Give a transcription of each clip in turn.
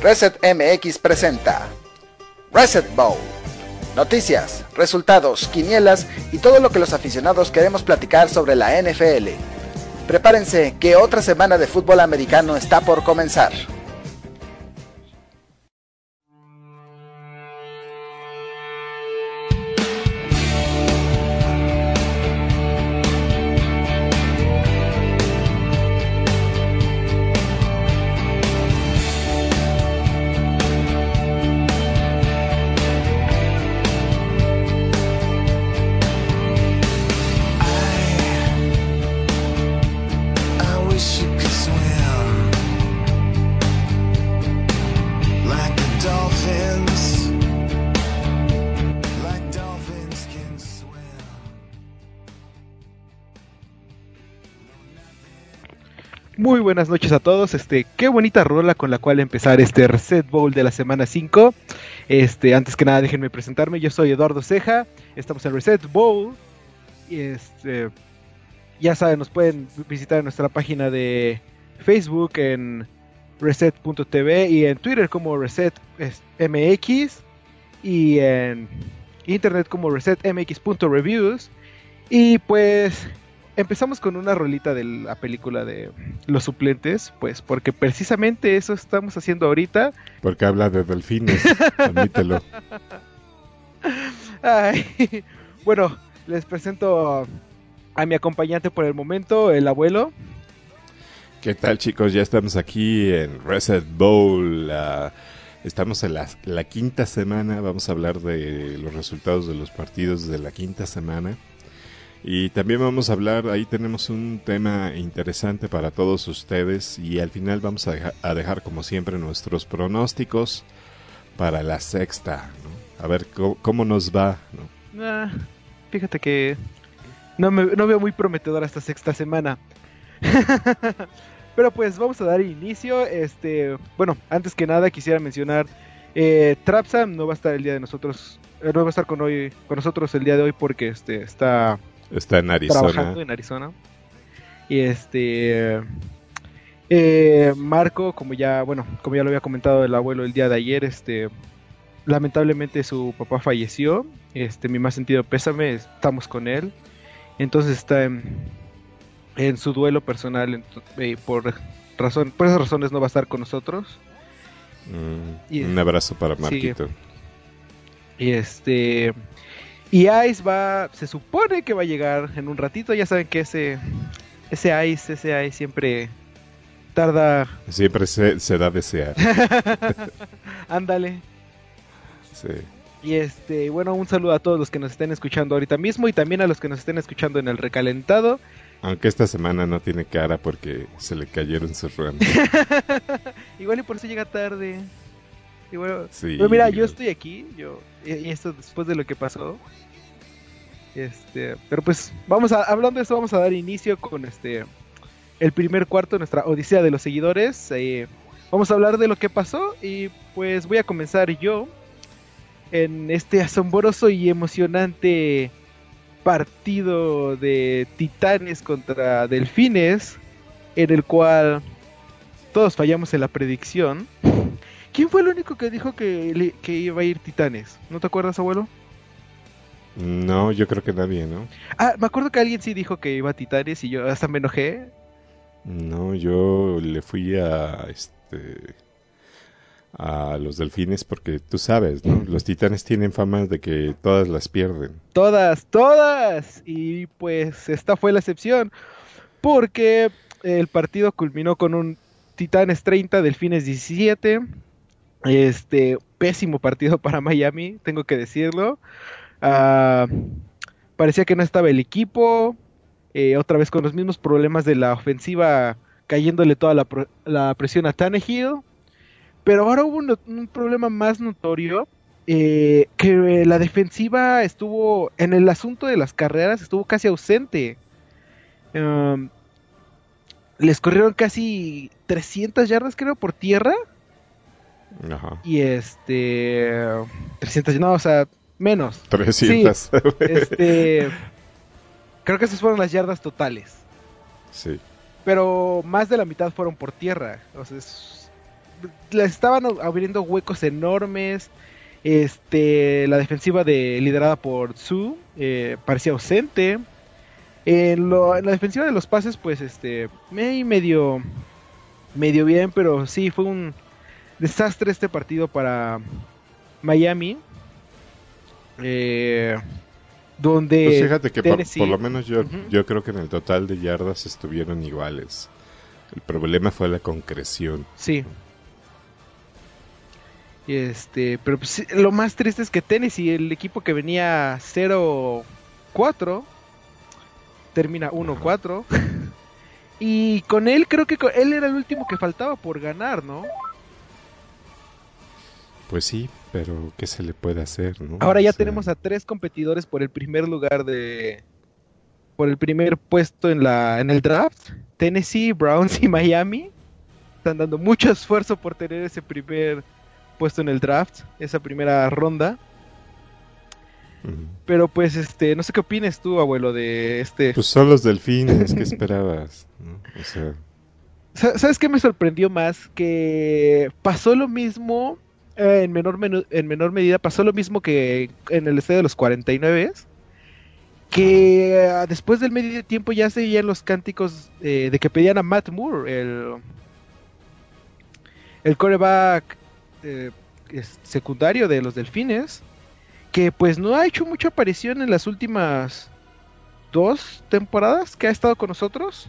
Reset MX presenta Reset Bowl. Noticias, resultados, quinielas y todo lo que los aficionados queremos platicar sobre la NFL. Prepárense que otra semana de fútbol americano está por comenzar. Muy buenas noches a todos, qué bonita rola con la cual empezar este Reset Bowl de la semana 5. Antes que nada déjenme presentarme, yo soy Eduardo Ceja, estamos en Reset Bowl y ya saben, nos pueden visitar en nuestra página de Facebook en reset.tv y en Twitter como resetmx y en internet como resetmx.reviews. Y pues empezamos con una rolita de la película de Los Suplentes, pues porque precisamente eso estamos haciendo ahorita. Porque habla de delfines, admítelo. Ay, bueno, les presento a mi acompañante por el momento, el abuelo. ¿Qué tal, chicos? Ya estamos aquí en Reset Bowl. Estamos en la quinta semana. Vamos a hablar de los resultados de los partidos de la quinta semana. Y también vamos a hablar, ahí tenemos un tema interesante para todos ustedes. Y al final vamos a dejar como siempre nuestros pronósticos para la sexta, ¿no? A ver cómo nos va, ¿no? Fíjate que no veo muy prometedora esta sexta semana. Pero pues vamos a dar inicio. Bueno, antes que nada quisiera mencionar, Trapsam no va a estar el día de nosotros, no va a estar con nosotros el día de hoy porque está en Arizona. Trabajando en Arizona. Y Marco, como ya lo había comentado el abuelo el día de ayer, lamentablemente su papá falleció. Mi más sentido pésame, estamos con él. Entonces está en su duelo personal, por esas razones no va a estar con nosotros. Un abrazo para Marquito. Sí. Y Ice se supone que va a llegar en un ratito. Ya saben que ese Ice siempre tarda. Siempre se da a desear. Ándale. Sí. Y bueno, un saludo a todos los que nos estén escuchando ahorita mismo y también a los que nos estén escuchando en el recalentado. Aunque esta semana no tiene cara porque se le cayeron sus ramas. Igual y por eso llega tarde. Y bueno, sí, pero mira, yo estoy aquí, y esto después de lo que pasó. Pero pues hablando de eso, vamos a dar inicio con el primer cuarto de nuestra odisea de los seguidores. Vamos a hablar de lo que pasó y pues voy a comenzar yo en este asombroso y emocionante partido de Titanes contra Delfines, en el cual todos fallamos en la predicción. ¿Quién fue el único que dijo que iba a ir Titanes? ¿No te acuerdas, abuelo? No, yo creo que nadie, ¿no? Me acuerdo que alguien sí dijo que iba a Titanes y yo hasta me enojé. No, yo le fui a los Delfines porque tú sabes, ¿no? Los Titanes tienen fama de que todas las pierden. Todas. Y pues esta fue la excepción, porque el partido culminó con un Titanes 30, Delfines 17. Pésimo partido para Miami, tengo que decirlo. Parecía que no estaba el equipo, otra vez con los mismos problemas de la ofensiva, cayéndole toda la presión a Tannehill. Pero ahora hubo un problema más notorio, que la defensiva estuvo, en el asunto de las carreras, estuvo casi ausente. Les corrieron casi 300 yardas, creo, por tierra. Ajá. Y 300, no, o sea, menos. 300. Sí, creo que esas fueron las yardas totales. Sí. Pero más de la mitad fueron por tierra. O sea, les estaban abriendo huecos enormes. La defensiva liderada por Tsu parecía ausente. En la defensiva de los pases, pues medio bien, pero sí fue un desastre este partido para Miami. Donde pues fíjate que Tennessee, por lo menos yo creo que en el total de yardas estuvieron iguales. El problema fue la concreción. Sí. Pero pues, lo más triste es que Tennessee, el equipo que venía 0-4, termina 1-4. Y con él, creo que él era el último que faltaba por ganar, ¿no? Pues sí, pero ¿qué se le puede hacer, no? Ahora ya tenemos a 3 competidores por el primer lugar por el primer puesto en el draft. Tennessee, Browns y Miami están dando mucho esfuerzo por tener ese primer puesto en el draft, esa primera ronda. Pero pues no sé qué opinas tú, abuelo, de Pues son los Delfines, ¿qué esperabas? ¿No? O sea, ¿sabes qué me sorprendió más? Que pasó lo mismo en menor medida, pasó lo mismo que en el estadio de los 49, que después del medio tiempo ya se oían los cánticos de que pedían a Matt Moore, el quarterback secundario de los Delfines, que pues no ha hecho mucha aparición en las últimas 2 temporadas que ha estado con nosotros.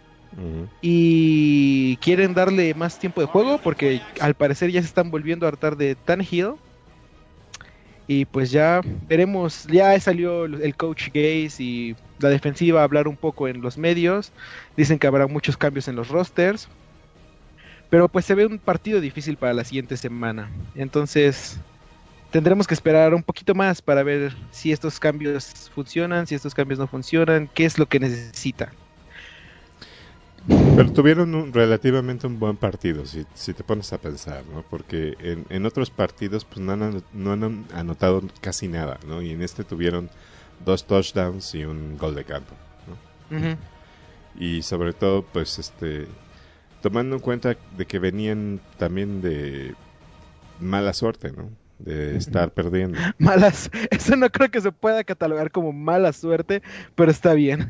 Y quieren darle más tiempo de juego porque al parecer ya se están volviendo a hartar de Tannehill. Y pues ya veremos, ya salió el coach Gase y la defensiva a hablar un poco en los medios. Dicen que habrá muchos cambios en los rosters. Pero pues se ve un partido difícil para la siguiente semana. Entonces tendremos que esperar un poquito más para ver si estos cambios funcionan, si estos cambios no funcionan, qué es lo que necesita. Pero tuvieron relativamente un buen partido, si te pones a pensar, ¿no? Porque en otros partidos pues no han anotado casi nada, ¿no? Y en este tuvieron 2 touchdowns y un gol de campo, ¿no? Uh-huh. Y sobre todo, pues, tomando en cuenta de que venían también de mala suerte, ¿no? De estar perdiendo. Eso no creo que se pueda catalogar como mala suerte, pero está bien.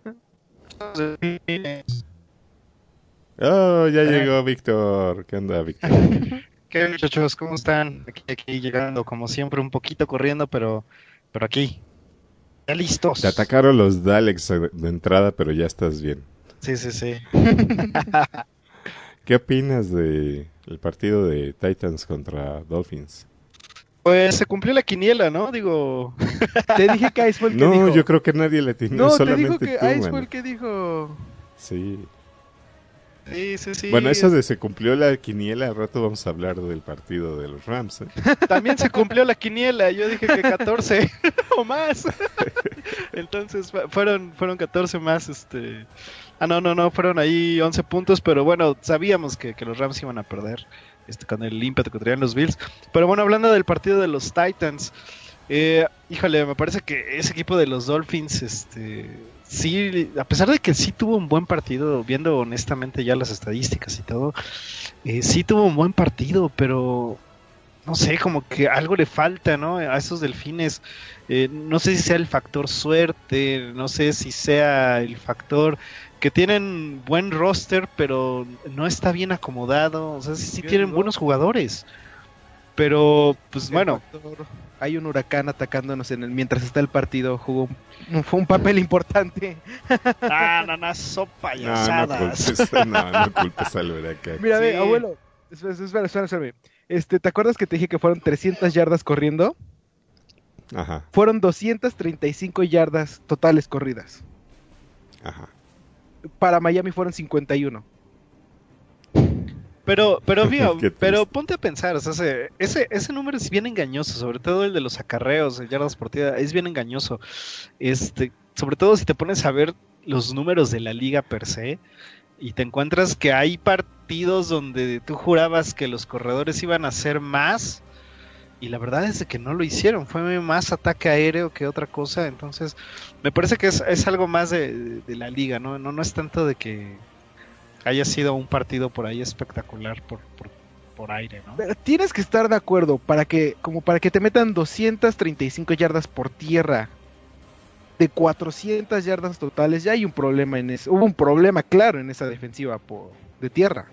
Oh, ya llegó Víctor. ¿Qué onda, Víctor? ¿Qué muchachos? ¿Cómo están? Aquí llegando, como siempre, un poquito corriendo, pero aquí. Ya listos. Te atacaron los Daleks de entrada, pero ya estás bien. Sí. ¿Qué opinas del partido de Titans contra Dolphins? Pues se cumplió la quiniela, ¿no? Digo... Te dije que Ice fue el que dijo. No, yo creo que nadie le tiene. No, solamente te dijo que Ice fue el que dijo. Sí. Sí. Bueno, eso de se cumplió la quiniela, al rato vamos a hablar del partido de los Rams, ¿eh? También se cumplió la quiniela, yo dije que 14 o más. Entonces fueron 14 más, no, fueron ahí 11 puntos, pero bueno, sabíamos que los Rams iban a perder con el ímpetu que traían los Bills. Pero bueno, hablando del partido de los Titans, híjole, me parece que ese equipo de los Dolphins, sí, a pesar de que sí tuvo un buen partido, viendo honestamente ya las estadísticas y todo, sí tuvo un buen partido, pero no sé, como que algo le falta, ¿no? A esos Delfines, no sé si sea el factor suerte, no sé si sea el factor que tienen buen roster, pero no está bien acomodado, o sea, sí tienen buenos jugadores, pero pues bueno. Hay un huracán atacándonos mientras está el partido, fue un papel importante. No, son payasadas. No culpes al huracán. Mira, sí. Abuelo, espera. ¿Te acuerdas que te dije que fueron 300 yardas corriendo? Ajá. Fueron 235 yardas totales corridas. Ajá. Para Miami fueron 51. Pero ponte a pensar, o sea, ese número es bien engañoso, sobre todo el de los acarreos, el yardas por tierra, es bien engañoso. Sobre todo si te pones a ver los números de la liga per se, y te encuentras que hay partidos donde tú jurabas que los corredores iban a hacer más, y la verdad es que no lo hicieron, fue más ataque aéreo que otra cosa. Entonces me parece que es algo más de la liga, no es tanto de que haya sido un partido por ahí espectacular por por aire, ¿no? Pero tienes que estar de acuerdo para que te metan 235 yardas por tierra de 400 yardas totales. Ya hay un problema en eso. Hubo un problema claro en esa defensiva de tierra.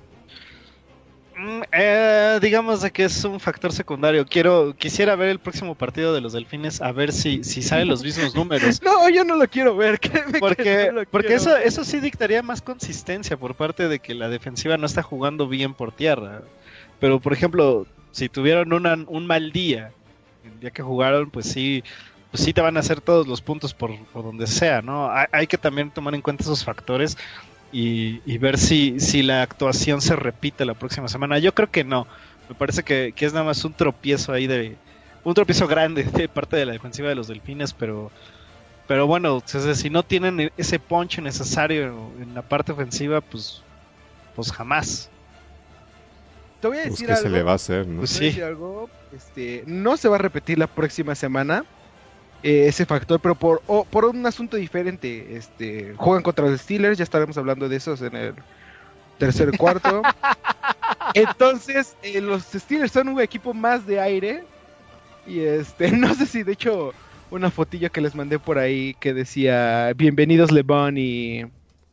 Digamos de que es un factor secundario. Quisiera ver el próximo partido de los Delfines a ver si salen los mismos números. No, yo no lo quiero ver. Porque eso sí dictaría más consistencia por parte de que la defensiva no está jugando bien por tierra. Pero por ejemplo, si tuvieron un mal día, el día que jugaron, pues sí te van a hacer todos los puntos por donde sea, ¿no? Hay que también tomar en cuenta esos factores. Y ver si la actuación se repite la próxima semana. Yo creo que no. Me parece que es nada más un tropiezo ahí un tropiezo grande de parte de la defensiva de los Delfines, pero bueno, o sea, si no tienen ese punch necesario en la parte ofensiva, pues jamás. Te voy a Pues decir qué algo. se le va a hacer, ¿no? Pues Te voy a decir algo, no se va a repetir la próxima semana ese factor, pero por un asunto diferente. Juegan contra los Steelers, ya estaremos hablando de esos en el tercer cuarto. Entonces, los Steelers son un equipo más de aire. Y no sé si de hecho una fotilla que les mandé por ahí que decía bienvenidos LeBron y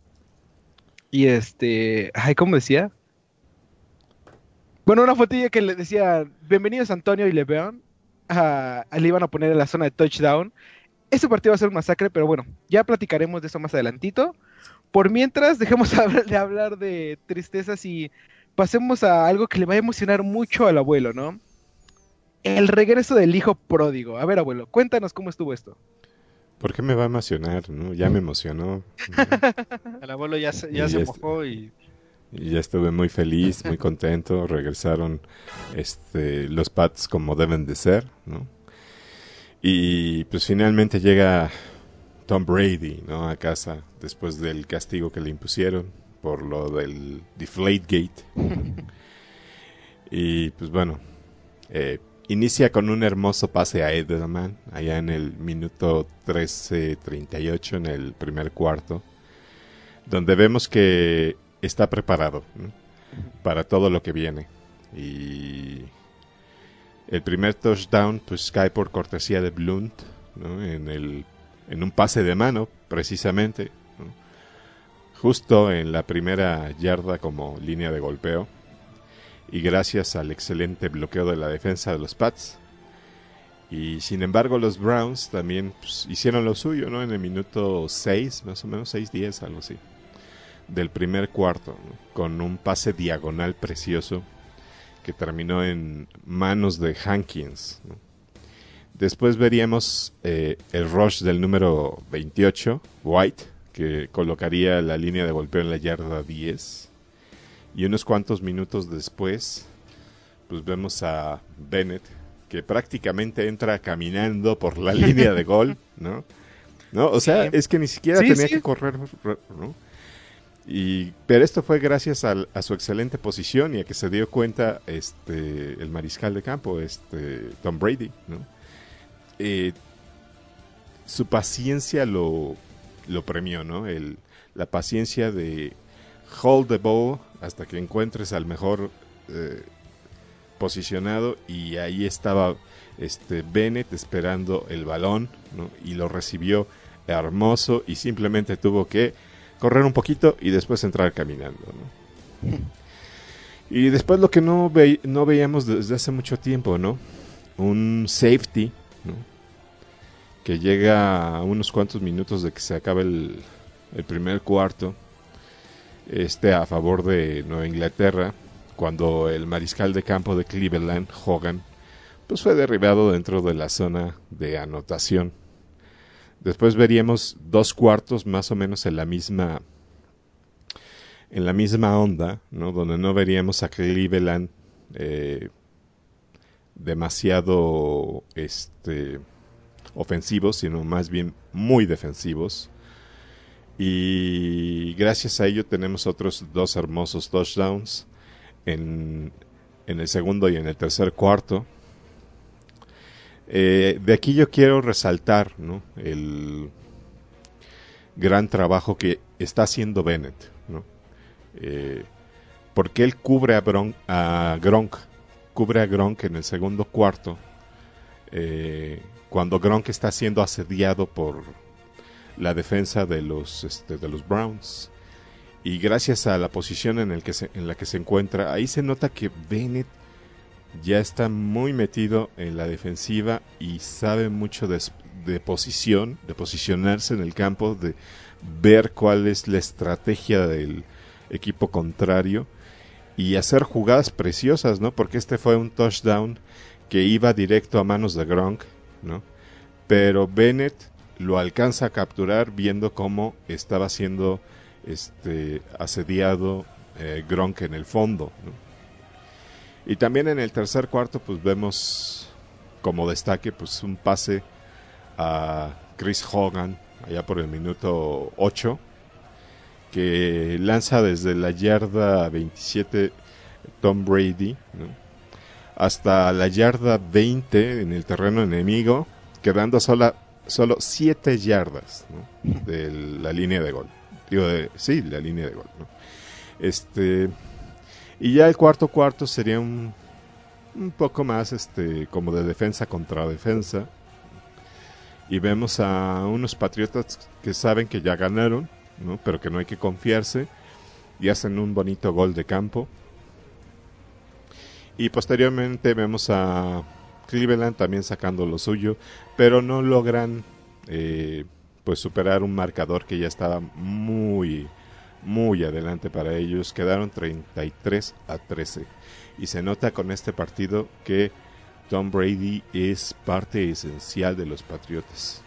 ay, ¿cómo decía? Bueno, una fotilla que le decía bienvenidos Antonio y LeBron. Le iban a poner en la zona de touchdown. Ese partido va a ser un masacre, pero bueno, ya platicaremos de eso más adelantito. Por mientras, dejemos de hablar de tristezas y pasemos a algo que le va a emocionar mucho al abuelo, ¿no? El regreso del hijo pródigo. A ver, abuelo, cuéntanos cómo estuvo esto. ¿Por qué me va a emocionar? ¿No? Ya me emocionó. El abuelo ya se mojó y ya estuve muy feliz, muy contento. Regresaron los Pats como deben de ser, ¿no? Y pues finalmente llega Tom Brady, ¿no? A casa después del castigo que le impusieron por lo del Deflategate. Y pues bueno, inicia con un hermoso pase a Edelman allá en el minuto 13:38 en el primer cuarto, donde vemos que está preparado, ¿no? Para todo lo que viene. Y el primer touchdown pues cae por cortesía de Blount, ¿no? En un pase de mano precisamente, ¿no? Justo en la primera yarda como línea de golpeo, y gracias al excelente bloqueo de la defensa de los Pats. Y sin embargo los Browns también pues, hicieron lo suyo, ¿no? En el minuto 6, más o menos 6:10, algo así, del primer cuarto, ¿no? Con un pase diagonal precioso que terminó en manos de Hankins, ¿no? Después veríamos el rush del número 28, White, que colocaría la línea de golpeo en la yarda 10. Y unos cuantos minutos después, pues vemos a Bennett, que prácticamente entra caminando por la línea de gol, ¿no? O sea, sí. Es que ni siquiera tenía que correr, ¿no? Pero esto fue gracias a su excelente posición y a que se dio cuenta el mariscal de campo, Tom Brady, ¿no? Su paciencia lo premió, ¿no? La paciencia de hold the ball hasta que encuentres al mejor posicionado, y ahí estaba Bennett esperando el balón, ¿no? Y lo recibió hermoso y simplemente tuvo que correr un poquito y después entrar caminando, ¿no? Y después lo que no veíamos desde hace mucho tiempo, ¿no? Un safety, ¿no? Que llega a unos cuantos minutos de que se acabe el primer cuarto, a favor de Nueva Inglaterra, cuando el mariscal de campo de Cleveland, Hogan, pues fue derribado dentro de la zona de anotación. Después veríamos 2 cuartos más o menos en la misma onda, ¿no? Donde no veríamos a Cleveland demasiado ofensivos, sino más bien muy defensivos. Y gracias a ello tenemos otros 2 hermosos touchdowns en el segundo y en el tercer cuarto. De aquí yo quiero resaltar, ¿no? El gran trabajo que está haciendo Bennett, ¿no? porque él cubre a Gronk en el segundo cuarto, cuando Gronk está siendo asediado por la defensa de los Browns. Y gracias a la posición en la que se encuentra, ahí se nota que Bennett ya está muy metido en la defensiva y sabe mucho de posicionarse en el campo, de ver cuál es la estrategia del equipo contrario y hacer jugadas preciosas, ¿no? Porque este fue un touchdown que iba directo a manos de Gronk, ¿no? Pero Bennett lo alcanza a capturar viendo cómo estaba siendo asediado Gronk en el fondo, ¿no? Y también en el tercer cuarto pues vemos como destaque pues un pase a Chris Hogan allá por el minuto 8, que lanza desde la yarda 27 Tom Brady, ¿no? Hasta la yarda 20 en el terreno enemigo, quedando solo 7 yardas, ¿no? De la línea de gol. La línea de gol, ¿no? Y ya el cuarto sería un poco más como de defensa contra defensa. Y vemos a unos Patriotas que saben que ya ganaron, ¿no? Pero que no hay que confiarse, y hacen un bonito gol de campo. Y posteriormente vemos a Cleveland también sacando lo suyo, pero no logran pues superar un marcador que ya estaba muy adelante para ellos. Quedaron 33-13 y se nota con este partido que Tom Brady es parte esencial de los Patriotas.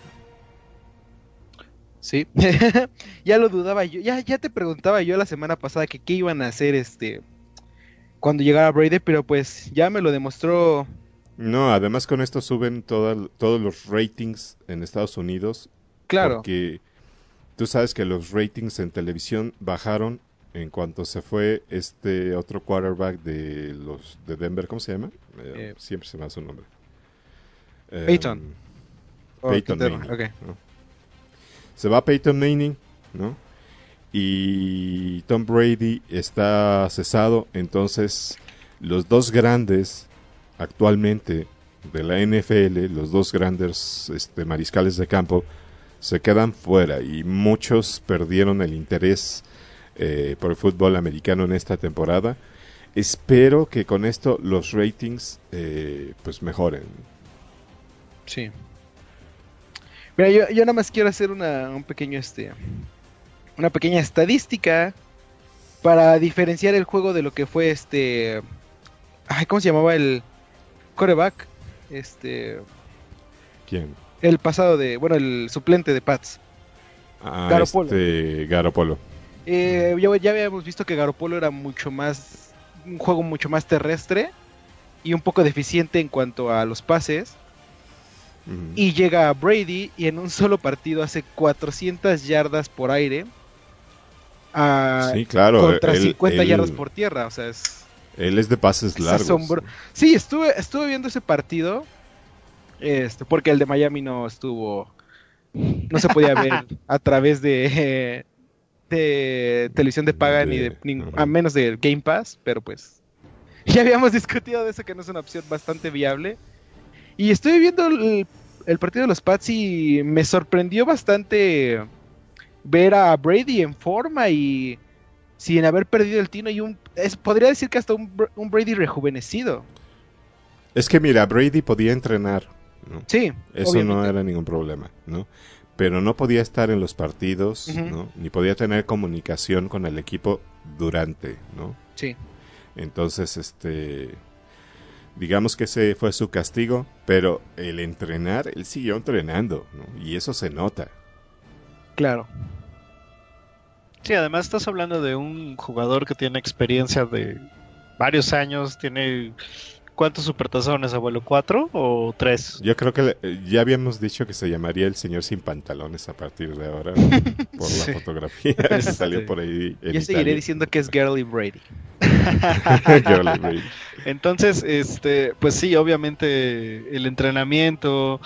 Sí, ya lo dudaba yo, ya te preguntaba yo la semana pasada que qué iban a hacer cuando llegara Brady, pero pues ya me lo demostró. No, además con esto suben todos los ratings en Estados Unidos. Claro. Porque tú sabes que los ratings en televisión bajaron en cuanto se fue otro quarterback de Denver, ¿cómo se llama? Siempre se me da su nombre. Peyton. Peyton Manning. Okay. ¿No? Se va Peyton Manning, ¿no? Y Tom Brady está cesado, entonces los dos grandes actualmente de la NFL, los dos grandes mariscales de campo, se quedan fuera y muchos perdieron el interés por el fútbol americano en esta temporada. Espero que con esto los ratings pues mejoren. Sí. Mira, yo nada más quiero hacer una pequeña estadística para diferenciar el juego de lo que fue ¿cómo se llamaba el quarterback? ¿Quién? El pasado el suplente de Pats. Garoppolo. Ya habíamos visto que Garoppolo era un juego mucho más terrestre y un poco deficiente en cuanto a los pases. Y llega Brady y en un solo partido hace 400 yardas por aire sí, claro, contra 50 yardas por tierra. O sea, él es de pases largos. Sí, estuve viendo ese partido. Porque el de Miami no se podía ver a través de televisión de paga a menos de Game Pass, pero pues ya habíamos discutido de eso, que no es una opción bastante viable. Y estoy viendo el partido de los Pats y me sorprendió bastante ver a Brady en forma y sin haber perdido el tino, y podría decir que hasta un Brady rejuvenecido. Es que mira, Brady podía entrenar, ¿no? Sí, eso obviamente. No era ningún problema, ¿no? Pero no podía estar en los partidos, ¿no? Ni podía tener comunicación con el equipo durante, ¿no? Sí. Entonces, digamos que ese fue su castigo, pero el entrenar, él siguió entrenando, ¿no? Y eso se nota. Claro. Sí, además estás hablando de un jugador que tiene experiencia de varios años, tiene... ¿Cuántos supertazones, abuelo? ¿4 o 3? Yo creo que ya habíamos dicho que se llamaría el señor sin pantalones a partir de ahora, por la fotografía que salió por ahí. Yo seguiré diciendo que es Girly Brady. Girly Brady. Entonces, pues sí, obviamente el entrenamiento,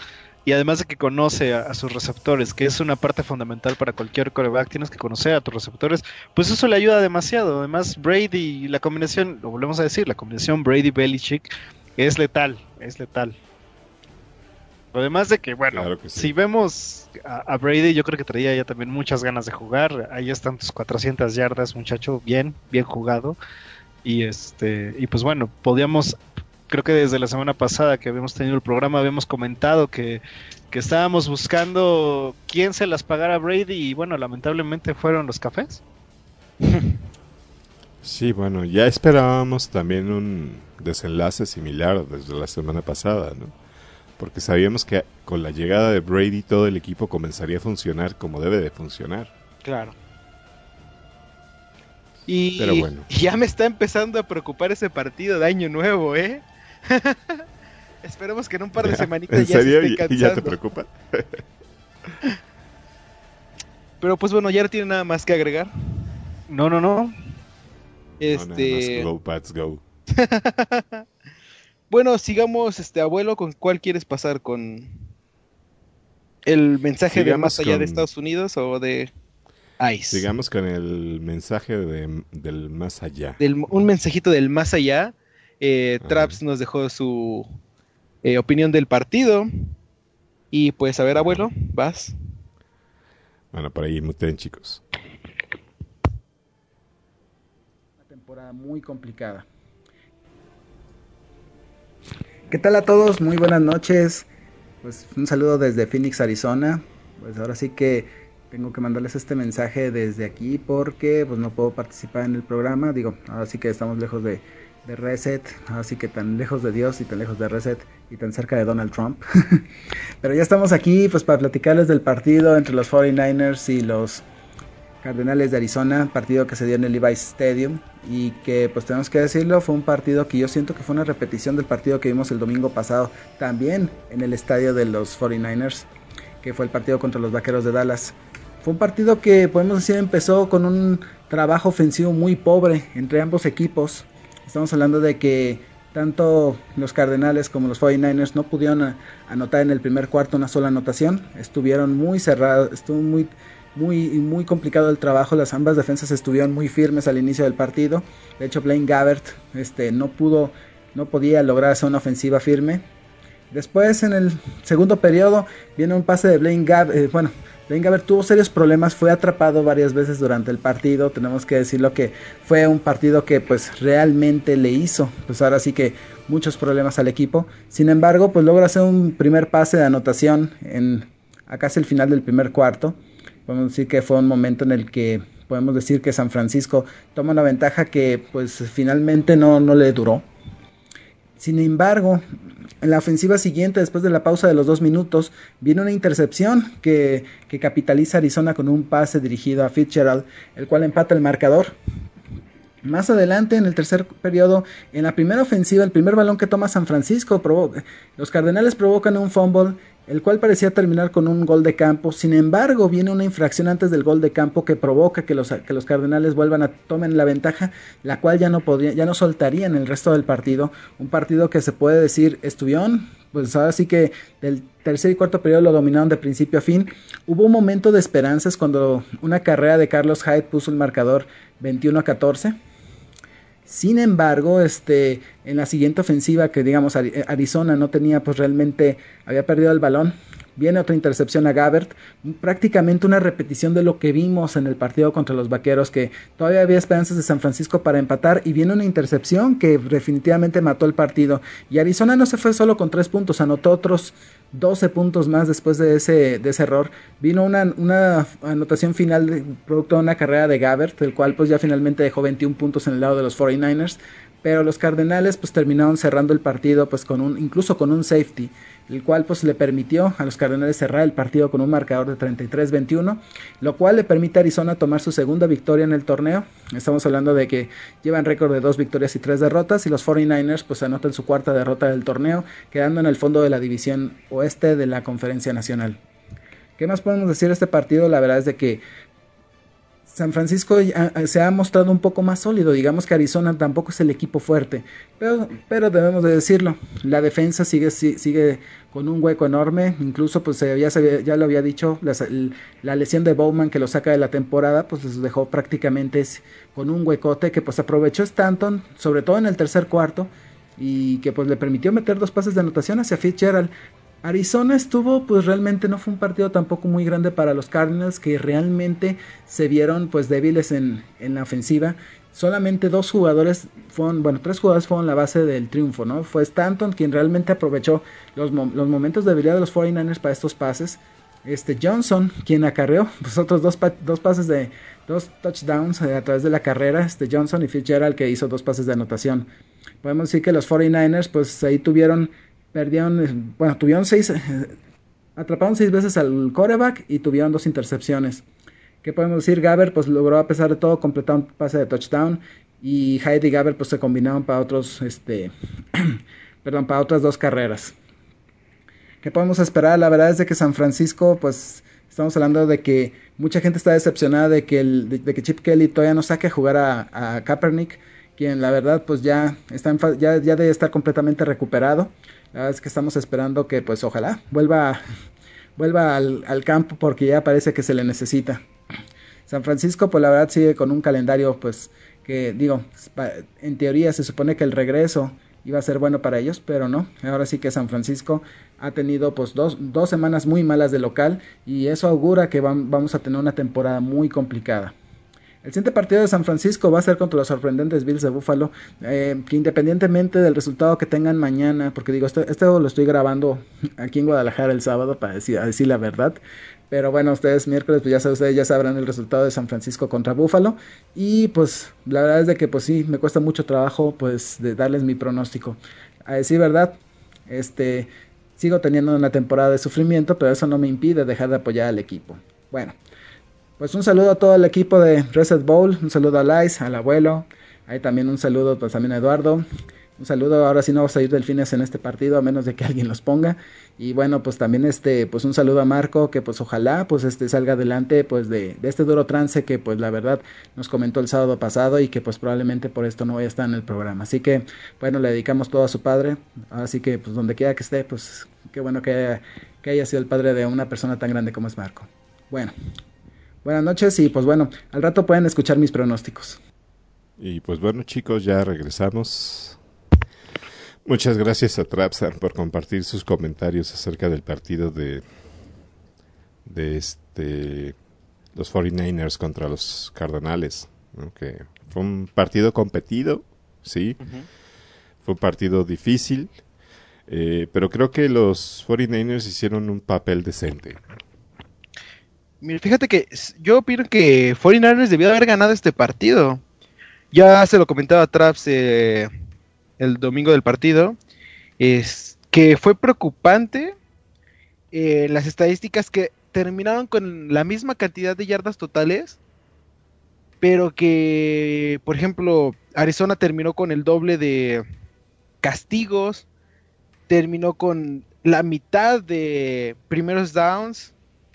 Y además de que conoce a sus receptores, que es una parte fundamental para cualquier quarterback, tienes que conocer a tus receptores, pues eso le ayuda demasiado. Además, Brady, la combinación, lo volvemos a decir, la combinación Brady-Belichick es letal, es letal. Además de que, bueno, Claro que sí. si vemos a Brady, yo creo que traía ya también muchas ganas de jugar. Ahí están tus 400 yardas, muchacho, bien jugado. Y pues bueno, creo que desde la semana pasada que habíamos tenido el programa, habíamos comentado que estábamos buscando quién se las pagara a Brady, y bueno, lamentablemente fueron los Cafés. Sí, bueno, ya esperábamos también un desenlace similar desde la semana pasada, ¿no? Porque sabíamos que con la llegada de Brady todo el equipo comenzaría a funcionar como debe de funcionar. Claro. Pero bueno. Ya me está empezando a preocupar ese partido de Año Nuevo, ¿eh? Esperemos que en un par de semanitas ¿En ya serio? se esté cansando. ¿Y ya te preocupa? Pero pues bueno, ya no tiene nada más que agregar. No. No, nada más go, Pats, go. Bueno, sigamos, abuelo, ¿con cuál quieres pasar? ¿Con el mensaje de más allá de Estados Unidos o de ICE? Sigamos con el mensaje del más allá. Un mensajito del más allá. Traps nos dejó su opinión del partido. Y pues a ver, abuelo, vas. Bueno, por ahí muten, chicos. Una temporada muy complicada. ¿Qué tal a todos? Muy buenas noches. Pues un saludo desde Phoenix, Arizona. Pues ahora sí que tengo que mandarles este mensaje desde aquí porque pues no puedo participar en el programa. Digo, ahora sí que estamos lejos de Reset, así que tan lejos de Dios y tan lejos de Reset y tan cerca de Donald Trump. Pero ya estamos aquí pues para platicarles del partido entre los 49ers y los Cardenales de Arizona, partido que se dio en el Levi's Stadium y que pues tenemos que decirlo, fue un partido que yo siento que fue una repetición del partido que vimos el domingo pasado también en el estadio de los 49ers, que fue el partido contra los Vaqueros de Dallas. Fue un partido que podemos decir empezó con un trabajo ofensivo muy pobre entre ambos equipos. Estamos hablando de que tanto los Cardenales como los 49ers no pudieron anotar en el primer cuarto una sola anotación. Estuvieron muy cerrados, estuvo muy complicado el trabajo. Las ambas defensas estuvieron muy firmes al inicio del partido. De hecho, Blaine Gabbert no podía lograr hacer una ofensiva firme. Después, en el segundo periodo, viene un pase de Blaine Gabbert. Blaine Gabbert tuvo serios problemas, fue atrapado varias veces durante el partido. Tenemos que decirlo que fue un partido que pues realmente le hizo, pues ahora sí que muchos problemas al equipo. Sin embargo, pues logra hacer un primer pase de anotación a casi el final del primer cuarto. Podemos decir que fue un momento en el que podemos decir que San Francisco toma una ventaja que pues finalmente no le duró. Sin embargo, en la ofensiva siguiente, después de la pausa de los 2 minutos, viene una intercepción que capitaliza Arizona con un pase dirigido a Fitzgerald, el cual empata el marcador. Más adelante, en el tercer periodo, en la primera ofensiva, el primer balón que toma San Francisco, los Cardenales provocan un fumble, el cual parecía terminar con un gol de campo. Sin embargo, viene una infracción antes del gol de campo que provoca que los Cardenales tomen la ventaja, la cual ya no soltarían el resto del partido. Un partido que se puede decir estuvieron, pues ahora sí que del tercer y cuarto periodo lo dominaron de principio a fin. Hubo un momento de esperanzas cuando una carrera de Carlos Hyde puso el marcador 21-14. Sin embargo, en la siguiente ofensiva que digamos Arizona no tenía, pues realmente había perdido el balón. Viene otra intercepción a Gabbert, prácticamente una repetición de lo que vimos en el partido contra los Vaqueros, que todavía había esperanzas de San Francisco para empatar, y viene una intercepción que definitivamente mató el partido. Y Arizona no se fue solo con 3 puntos, anotó otros 12 puntos más después de ese error. Vino una anotación final producto de una carrera de Gabbert, el cual pues ya finalmente dejó 21 puntos en el lado de los 49ers, pero los Cardenales pues terminaron cerrando el partido pues incluso con un safety, el cual pues le permitió a los Cardenales cerrar el partido con un marcador de 33-21, lo cual le permite a Arizona tomar su segunda victoria en el torneo. Estamos hablando de que llevan récord de 2 victorias y 3 derrotas, y los 49ers pues anotan su cuarta derrota del torneo, quedando en el fondo de la división oeste de la Conferencia Nacional. ¿Qué más podemos decir de este partido? La verdad es de que San Francisco se ha mostrado un poco más sólido. Digamos que Arizona tampoco es el equipo fuerte, pero debemos de decirlo, la defensa sigue con un hueco enorme. Incluso pues ya lo había dicho, la lesión de Bowman que lo saca de la temporada pues les dejó prácticamente con un huecote que pues aprovechó Stanton, sobre todo en el tercer cuarto, y que pues le permitió meter 2 pases de anotación hacia Fitzgerald. Arizona pues realmente no fue un partido tampoco muy grande para los Cardinals, que realmente se vieron pues débiles en la ofensiva. Solamente 3 jugadores fueron la base del triunfo, ¿no? Fue Stanton quien realmente aprovechó los momentos de debilidad de los 49ers para estos pases. Johnson, quien acarreó pues otros 2 pases de 2 touchdowns a través de la carrera. Johnson y Fitzgerald, que hizo 2 pases de anotación. Podemos decir que los 49ers pues ahí tuvieron 6, atraparon 6 veces al quarterback y tuvieron 2 intercepciones. ¿Qué podemos decir? Gabbert pues logró a pesar de todo completar un pase de touchdown, y Hyde y Gabbert pues se combinaron para para otras 2 carreras. ¿Qué podemos esperar? La verdad es de que San Francisco pues estamos hablando de que mucha gente está decepcionada de que Chip Kelly todavía no saque a jugar a Kaepernick, quien la verdad pues ya debe estar completamente recuperado. La verdad es que estamos esperando que pues ojalá vuelva al campo, porque ya parece que se le necesita. San Francisco pues la verdad sigue con un calendario pues que en teoría se supone que el regreso iba a ser bueno para ellos, pero no. Ahora sí que San Francisco ha tenido pues dos semanas muy malas de local, y eso augura que vamos a tener una temporada muy complicada. El siguiente partido de San Francisco va a ser contra los sorprendentes Bills de Buffalo, que independientemente del resultado que tengan mañana, porque esto lo estoy grabando aquí en Guadalajara el sábado para decir la verdad, pero bueno, ustedes miércoles pues ustedes ya sabrán el resultado de San Francisco contra Buffalo, y pues la verdad es de que pues sí, me cuesta mucho trabajo pues de darles mi pronóstico. A decir verdad, sigo teniendo una temporada de sufrimiento, pero eso no me impide dejar de apoyar al equipo. Bueno, pues un saludo a todo el equipo de Reset Bowl, un saludo a Lice, al abuelo, ahí también un saludo pues también a Eduardo, un saludo. Ahora sí no vamos a ir delfines en este partido a menos de que alguien los ponga, y bueno pues también pues un saludo a Marco, que pues ojalá pues salga adelante pues de este duro trance que pues la verdad nos comentó el sábado pasado, y que pues probablemente por esto no vaya a estar en el programa. Así que bueno, le dedicamos todo a su padre, así que pues donde quiera que esté, pues qué bueno que haya sido el padre de una persona tan grande como es Marco. Bueno, buenas noches, y pues bueno, al rato pueden escuchar mis pronósticos. Y pues bueno, chicos, ya regresamos. Muchas gracias a Trapstar por compartir sus comentarios acerca del partido de los 49ers contra los Cardenales, ¿no? Que fue un partido competido, sí. Uh-huh. Fue un partido difícil, pero creo que los 49ers hicieron un papel decente. Mira, fíjate que yo opino que 49ers debió haber ganado este partido. Ya se lo comentaba a Traps el domingo del partido. Es que fue preocupante las estadísticas, que terminaron con la misma cantidad de yardas totales, pero que, por ejemplo, Arizona terminó con el doble de castigos, terminó con la mitad de primeros downs,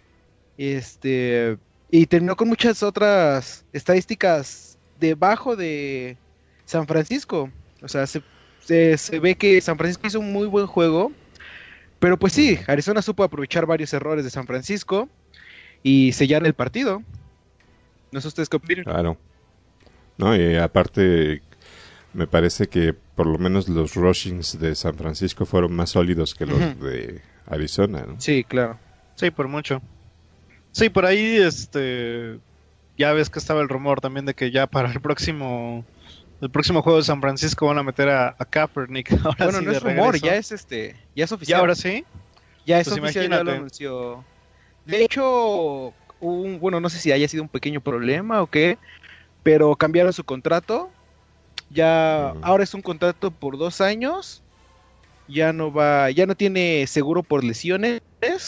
y terminó con muchas otras estadísticas debajo de San Francisco. O sea, se ve que San Francisco hizo un muy buen juego, pero pues sí, Arizona supo aprovechar varios errores de San Francisco y sellar el partido. No sé ustedes qué opinan. Claro. No, y aparte me parece que por lo menos los rushings de San Francisco fueron más sólidos que los de Arizona, ¿no? Sí, claro. Sí, por mucho. Sí, por ahí ya ves que estaba el rumor también de que ya para el próximo juego de San Francisco van a meter a Kaepernick. Ahora bueno, sí, no es rumor, ya es oficial. ¿Ya ahora sí? Ya es pues oficial, ya lo anunció. De hecho, no sé si haya sido un pequeño problema o qué, pero cambiaron su contrato. Ya ahora es un contrato por 2 años. Ya no tiene seguro por lesiones.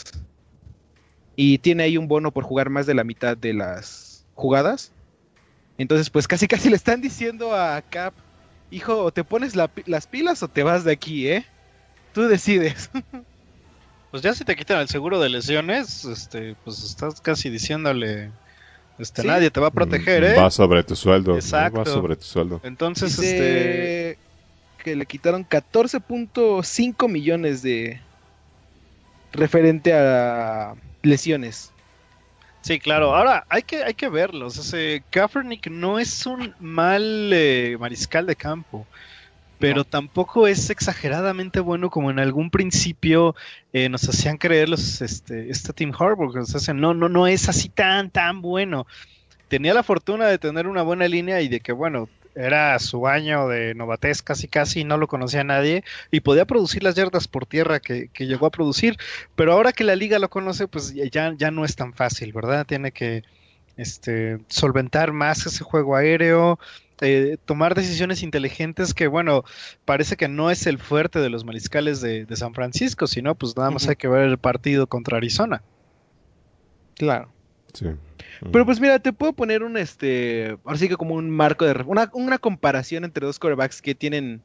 Y tiene ahí un bono por jugar más de la mitad de las jugadas. Entonces, pues casi le están diciendo a Cap: hijo, ¿te pones las pilas o te vas de aquí, Tú decides. Pues ya si te quitan el seguro de lesiones, pues estás casi diciéndole ¿Sí? Nadie te va a proteger, ¿eh? Va sobre tu sueldo. Exacto. ¿no? Va sobre tu sueldo. Entonces, que le quitaron 14.5 millones de referente a lesiones. Sí, claro. Ahora, hay que verlos. Kaepernick no es un mal mariscal de campo, pero tampoco es exageradamente bueno como en algún principio nos hacían creer este Tim Harbaugh. O sea, no es así tan bueno. Tenía la fortuna de tener una buena línea y de que, bueno, era su año de novatez casi, no lo conocía nadie y podía producir las yardas por tierra que llegó a producir, pero ahora que la liga lo conoce, pues ya no es tan fácil, ¿verdad? Tiene que solventar más ese juego aéreo, tomar decisiones inteligentes que, bueno, parece que no es el fuerte de los mariscales de San Francisco, sino pues nada más hay que ver el partido contra Arizona. Claro. Sí. Pero pues mira, te puedo poner ahora sí que como un marco de una comparación entre dos quarterbacks que tienen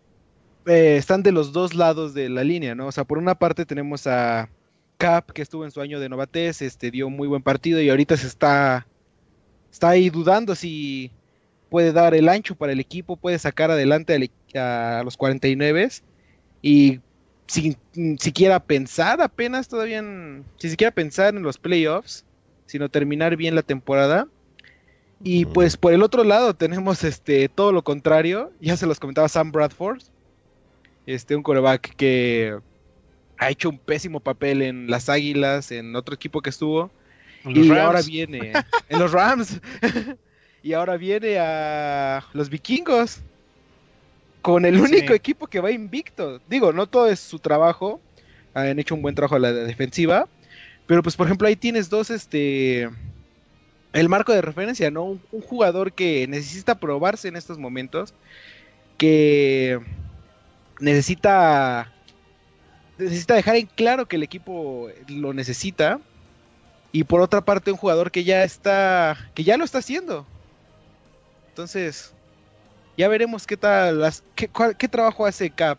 están de los dos lados de la línea, ¿no? O sea, por una parte tenemos a Cap, que estuvo en su año de novatez, dio muy buen partido y ahorita está ahí dudando si puede dar el ancho para el equipo, puede sacar adelante a los 49 y sin siquiera pensar apenas todavía sin siquiera pensar en los playoffs, sino terminar bien la temporada. Y pues por el otro lado tenemos todo lo contrario, ya se los comentaba Sam Bradford, un quarterback que ha hecho un pésimo papel en las Águilas, en otro equipo que estuvo, y ahora viene en los Rams, y ahora viene a los Vikingos, con el único equipo que va invicto. Digo, no todo es su trabajo, han hecho un buen trabajo a la defensiva, pero pues por ejemplo ahí tienes dos, el marco de referencia, ¿no? Un jugador que necesita probarse en estos momentos, que necesita dejar en claro que el equipo lo necesita, y por otra parte un jugador que ya lo está haciendo. Entonces, ya veremos qué tal, qué trabajo hace Cap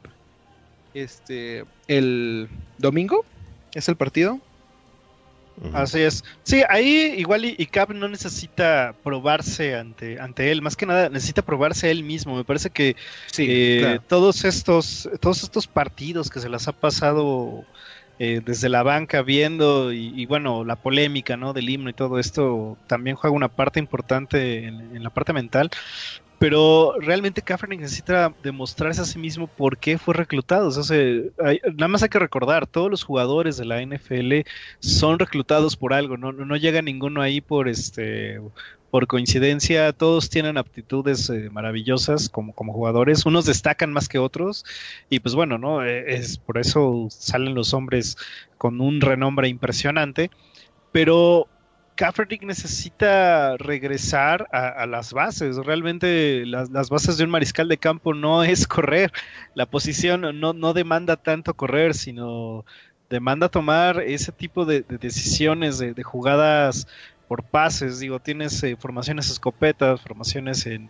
el domingo, es el partido. Así es. Sí, ahí igual y Cap no necesita probarse ante él, más que nada necesita probarse a él mismo. Me parece que claro, todos estos partidos que se las ha pasado desde la banca viendo y bueno, la polémica, ¿no?, del himno y todo esto también juega una parte importante en la parte mental. Pero realmente Kaepernick necesita demostrarse a sí mismo por qué fue reclutado. O sea, nada más hay que recordar, todos los jugadores de la NFL son reclutados por algo, no llega ninguno ahí por coincidencia. Todos tienen aptitudes maravillosas como jugadores, unos destacan más que otros, y pues bueno, ¿no? Es por eso salen los hombres con un renombre impresionante, pero Kaepernick necesita regresar a las bases. Realmente las bases de un mariscal de campo no es correr. La posición no demanda tanto correr, sino demanda tomar ese tipo de decisiones, de jugadas por pases. Digo, tienes formaciones escopetas, formaciones en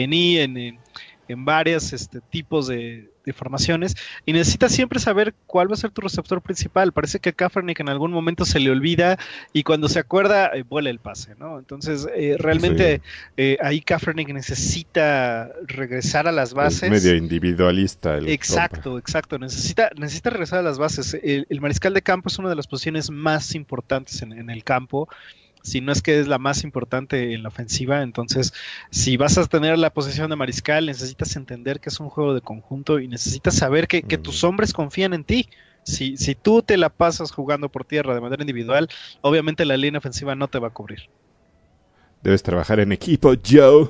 varios tipos de formaciones, y necesitas siempre saber cuál va a ser tu receptor principal. Parece que a Kaepernick en algún momento se le olvida y cuando se acuerda vuela el pase, ¿no? Entonces realmente ahí Kaepernick necesita regresar a las bases. Es medio individualista el exacto, necesita regresar a las bases. El mariscal de campo es una de las posiciones más importantes en el campo, si no es que es la más importante en la ofensiva. Entonces, si vas a tener la posición de mariscal, necesitas entender que es un juego de conjunto y necesitas saber que tus hombres confían en ti. Si tú te la pasas jugando por tierra de manera individual, obviamente la línea ofensiva no te va a cubrir. Debes trabajar en equipo, Joe.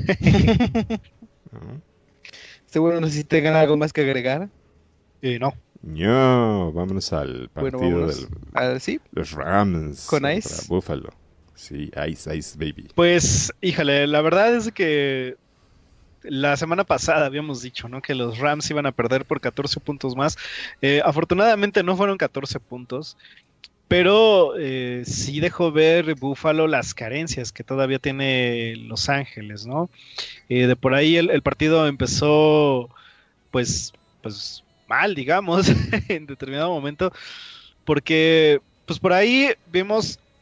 Seguro, no sé si tengan algo más que agregar. No. No, vámonos al partido ¿sí? los Rams con contra Ice Buffalo. Sí, Ice baby. Pues, híjole, la verdad es que la semana pasada habíamos dicho, ¿no?, que los Rams iban a perder por 14 puntos más. Afortunadamente no fueron 14 puntos, pero sí dejó ver Buffalo las carencias que todavía tiene Los Ángeles, ¿no? De por ahí el partido empezó pues mal, digamos, en determinado momento, porque pues por ahí vimos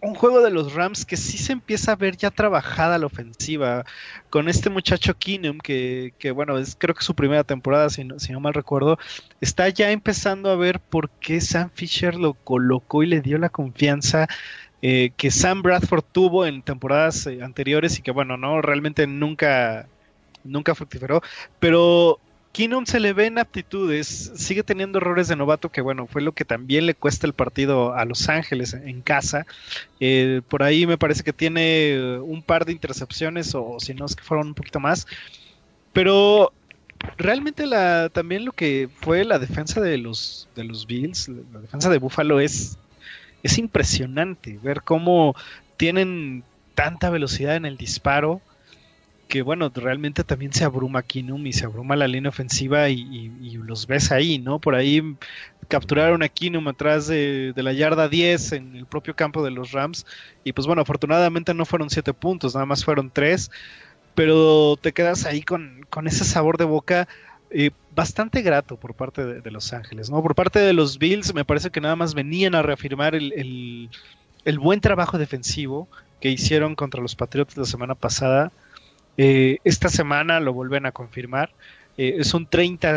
un juego de los Rams que sí se empieza a ver ya trabajada la ofensiva, con este muchacho Keenum, que bueno, creo que es su primera temporada, si no mal recuerdo, está ya empezando a ver por qué Sam Fisher lo colocó y le dio la confianza que Sam Bradford tuvo en temporadas anteriores y que bueno, no, realmente nunca fructiferó, pero Keenum se le ven aptitudes, sigue teniendo errores de novato que bueno, fue lo que también le cuesta el partido a Los Ángeles en casa. Por ahí me parece que tiene un par de intercepciones o si no es que fueron un poquito más, pero realmente también lo que fue la defensa de los Bills, la defensa de Buffalo es impresionante ver cómo tienen tanta velocidad en el disparo, que bueno, realmente también se abruma Keenum y se abruma la línea ofensiva y los ves ahí, ¿no? Por ahí capturaron a Keenum atrás de la yarda 10 en el propio campo de los Rams y pues bueno, afortunadamente no fueron 7 puntos, nada más fueron 3, pero te quedas ahí con ese sabor de boca bastante grato por parte de Los Ángeles, ¿no? Por parte de los Bills me parece que nada más venían a reafirmar el buen trabajo defensivo que hicieron contra los Patriotas la semana pasada. Esta semana lo vuelven a confirmar. Es un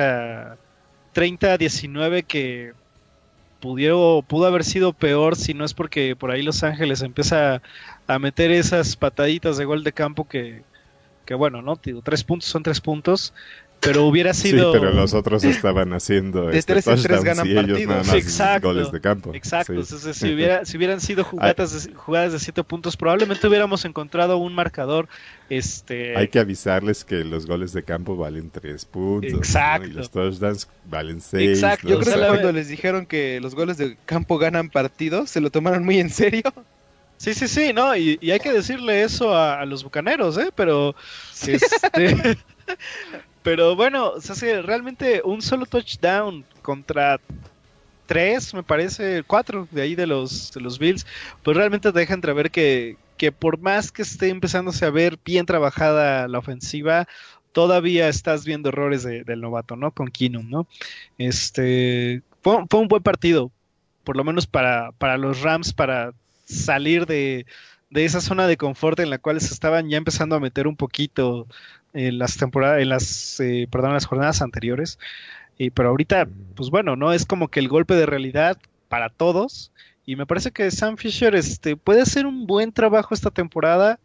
30-19 que pudo haber sido peor si no es porque por ahí Los Ángeles empieza a meter esas pataditas de gol de campo que bueno, ¿no? 3 puntos son 3 puntos, pero hubiera sido... Sí, pero los otros estaban haciendo de 3 en 3 ganan y ellos partidos. nada más Exacto, goles de campo. Exacto, Sí. entonces si hubieran sido jugadas de 7 puntos, probablemente hubiéramos encontrado un marcador. Hay que avisarles que los goles de campo valen 3 puntos. Exacto. ¿no? Y los touchdowns valen 6. Exacto. Yo creo que la- cuando les dijeron que los goles de campo ganan partidos, se lo tomaron muy en serio. Sí, ¿no? Y hay que decirle eso a los bucaneros, pero pero bueno, o sea, sí, realmente un solo touchdown contra 3, me parece, 4 de ahí de los Bills, pues realmente te deja entrever que por más que esté empezándose a ver bien trabajada la ofensiva, todavía estás viendo errores del novato, ¿no? Con Keenum, ¿no? Fue un buen partido, por lo menos para los Rams, para salir de esa zona de confort en la cual se estaban ya empezando a meter un poquito en las jornadas anteriores. Pero ahorita, pues bueno, no es como que el golpe de realidad para todos. Y me parece que Sam Fisher puede hacer un buen trabajo esta temporada.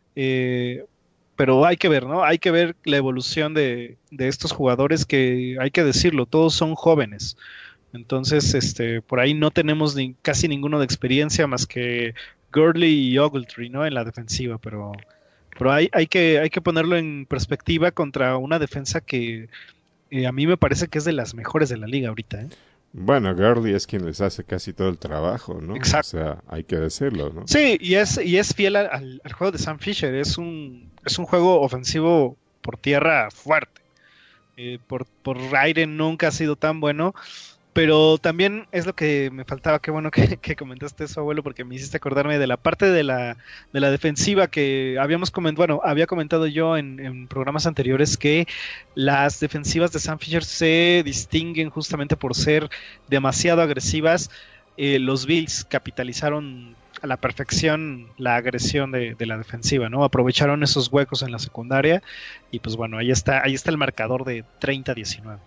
Pero hay que ver, ¿no? Hay que ver la evolución de estos jugadores que, hay que decirlo, todos son jóvenes. Entonces, por ahí no tenemos casi ninguno de experiencia más que Gurley y Ogletree, ¿no? En la defensiva, pero hay que ponerlo en perspectiva contra una defensa que a mí me parece que es de las mejores de la liga ahorita, ¿eh? Bueno, Gurley es quien les hace casi todo el trabajo, ¿no? Exacto. O sea, hay que decirlo, ¿no? Sí, y es fiel al juego de Sam Fisher. Es un juego ofensivo por tierra fuerte. Por aire nunca ha sido tan bueno. Pero también es lo que me faltaba. Qué bueno que comentaste eso, abuelo, porque me hiciste acordarme de la parte de la defensiva que había comentado yo en programas anteriores, que las defensivas de Sam Fisher se distinguen justamente por ser demasiado agresivas. Los Bills capitalizaron a la perfección la agresión de la defensiva, ¿no? Aprovecharon esos huecos en la secundaria y pues bueno, ahí está el marcador de 30-19.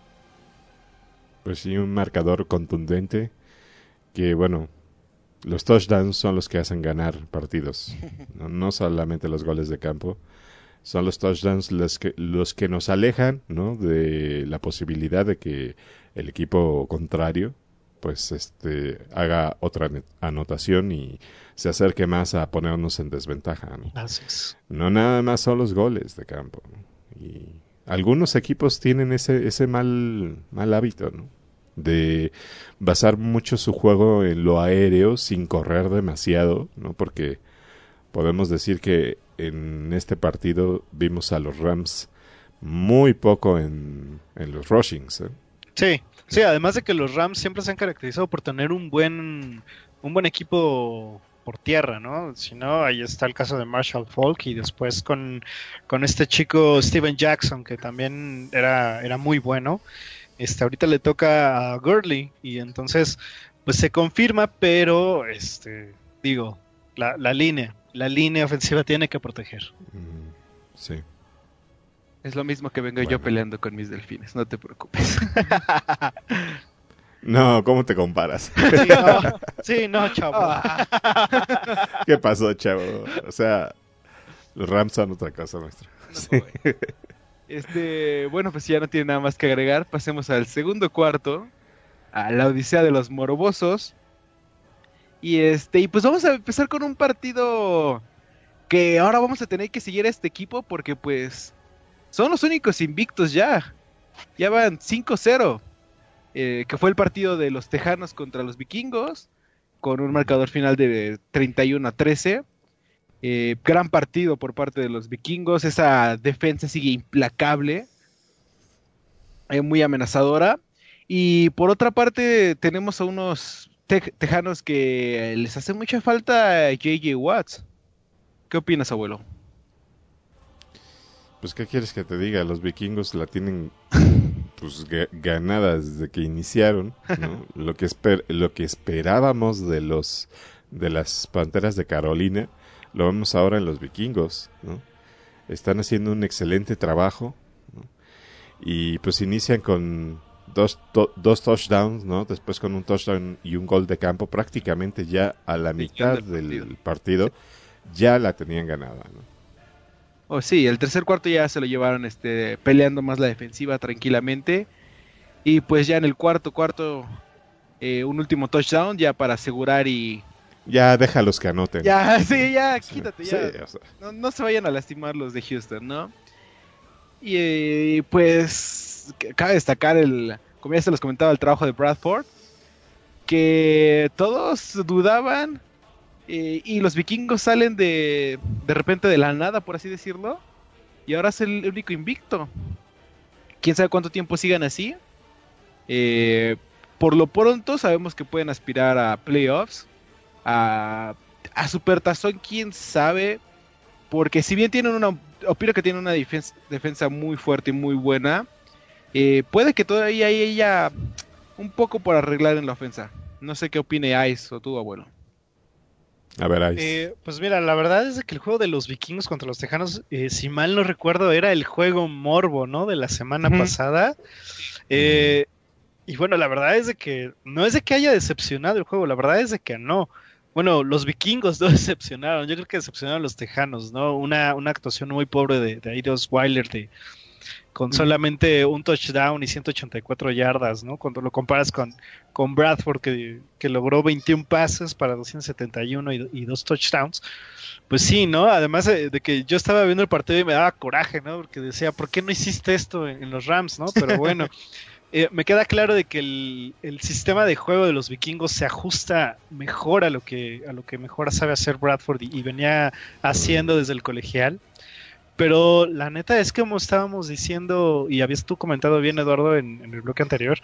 Pues sí, un marcador contundente que, bueno, los touchdowns son los que hacen ganar partidos. No solamente los goles de campo. Son los touchdowns los que nos alejan, ¿no? De la posibilidad de que el equipo contrario pues haga otra anotación y se acerque más a ponernos en desventaja, ¿no? Así es. No nada más son los goles de campo, ¿no? Y algunos equipos tienen ese mal hábito, ¿no? De basar mucho su juego en lo aéreo sin correr demasiado, ¿no? Porque podemos decir que en este partido vimos a los Rams muy poco en los rushings, ¿eh? Sí, además de que los Rams siempre se han caracterizado por tener un buen equipo por tierra, ¿no? Si no, ahí está el caso de Marshall Faulk y después con este chico Steven Jackson, que también era muy bueno. Ahorita le toca a Gurley y entonces pues se confirma, pero La línea ofensiva tiene que proteger. Sí. Es lo mismo que vengo yo peleando con mis delfines, no te preocupes. No, ¿cómo te comparas? Sí, no, chavo. ¿Qué pasó, chavo? O sea, los Rams son otra cosa, maestro. No, Sí. bueno, pues ya no tiene nada más que agregar. Pasemos al segundo cuarto, a la odisea de los morbosos. Y pues vamos a empezar con un partido que ahora vamos a tener que seguir a este equipo porque pues son los únicos invictos ya. Ya van 5-0. Que fue el partido de los Tejanos contra los Vikingos, con un marcador final de 31-13. Gran partido por parte de los Vikingos. Esa defensa sigue implacable, muy amenazadora. Y por otra parte tenemos a unos Tejanos que les hace mucha falta J.J. Watts. ¿Qué opinas, abuelo? Pues, ¿qué quieres que te diga? Los Vikingos la tienen pues ganada desde que iniciaron, ¿no? Lo que esperábamos de las Panteras de Carolina lo vemos ahora en los Vikingos, ¿no? Están haciendo un excelente trabajo, ¿no? Y pues inician con dos touchdowns, ¿no? Después con un touchdown y un gol de campo, prácticamente ya a la mitad del partido ya la tenían ganada, ¿no? Oh, sí, el tercer cuarto ya se lo llevaron peleando más la defensiva tranquilamente. Y pues ya en el cuarto, un último touchdown ya para asegurar y... Ya déjalos que anoten. Ya, sí, ya, quítate, sí, ya. o sea. No se vayan a lastimar los de Houston, ¿no? Y pues cabe destacar como ya se los comentaba, el trabajo de Bradford, que todos dudaban. Y los Vikingos salen de repente de la nada, por así decirlo. Y ahora es el único invicto. Quién sabe cuánto tiempo sigan así. Por lo pronto sabemos que pueden aspirar a playoffs. A Supertazón, quién sabe. Porque si bien opino que tienen una defensa muy fuerte y muy buena, puede que todavía haya un poco por arreglar en la ofensa. No sé qué opine Ice o tú, abuelo. A ver, ahí. Pues mira, la verdad es que el juego de los Vikingos contra los Tejanos, si mal no recuerdo, era el juego morbo, ¿no? De la semana pasada. Y bueno, la verdad es de que no es de que haya decepcionado el juego, la verdad es de que no. Bueno, los Vikingos no decepcionaron, yo creo que decepcionaron a los Tejanos, ¿no? Una actuación muy pobre de Aidan Wilder con solamente un touchdown y 184 yardas, ¿no? Cuando lo comparas con Bradford, que logró 21 pases para 271 y 2 touchdowns, pues sí, ¿no? Además de que yo estaba viendo el partido y me daba coraje, ¿no? Porque decía, ¿por qué no hiciste esto en los Rams, no? Pero bueno, me queda claro de que el sistema de juego de los Vikingos se ajusta mejor a lo que mejor sabe hacer Bradford y venía haciendo desde el colegial. Pero la neta es que como estábamos diciendo, y habías tú comentado bien, Eduardo, en el bloque anterior,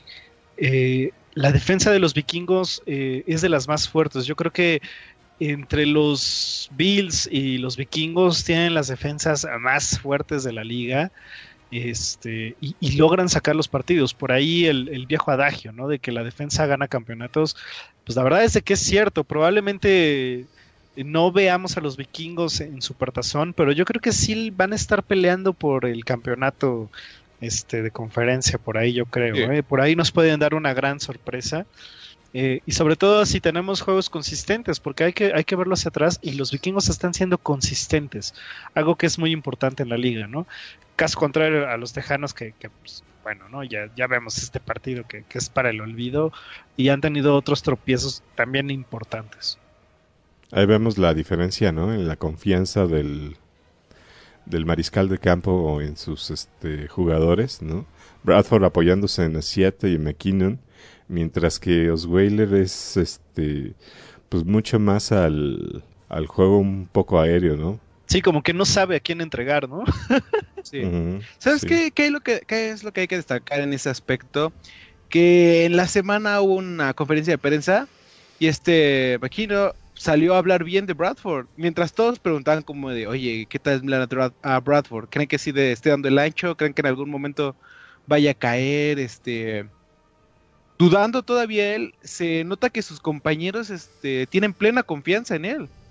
la defensa de los Vikingos es de las más fuertes. Yo creo que entre los Bills y los Vikingos tienen las defensas más fuertes de la liga, y logran sacar los partidos. Por ahí el viejo adagio, ¿no? De que la defensa gana campeonatos, pues la verdad es de que es cierto. Probablemente no veamos a los Vikingos en Supertazón, pero yo creo que sí van a estar peleando por el campeonato de conferencia, por ahí yo creo, sí. Por ahí nos pueden dar una gran sorpresa, y sobre todo si tenemos juegos consistentes, porque hay que verlo hacia atrás, y los Vikingos están siendo consistentes, algo que es muy importante en la liga, ¿no? Caso contrario a los Tejanos que pues, bueno, ¿no? Ya vemos este partido que es para el olvido, y han tenido otros tropiezos también importantes. Ahí vemos la diferencia, ¿no? En la confianza del mariscal de campo en sus jugadores, ¿no? Bradford apoyándose en Asiate y McKinnon, mientras que Osweiler es pues mucho más al juego un poco aéreo, ¿no? Sí, como que no sabe a quién entregar, ¿no? Sí. Uh-huh, ¿Sabes sí. qué es lo que hay que destacar en ese aspecto? Que en la semana hubo una conferencia de prensa y McKinnon salió a hablar bien de Bradford, mientras todos preguntaban como de, oye, ¿qué tal a Bradford? ¿Creen que sí esté dando el ancho? ¿Creen que en algún momento vaya a caer? Dudando todavía él, se nota que sus compañeros tienen plena confianza en él.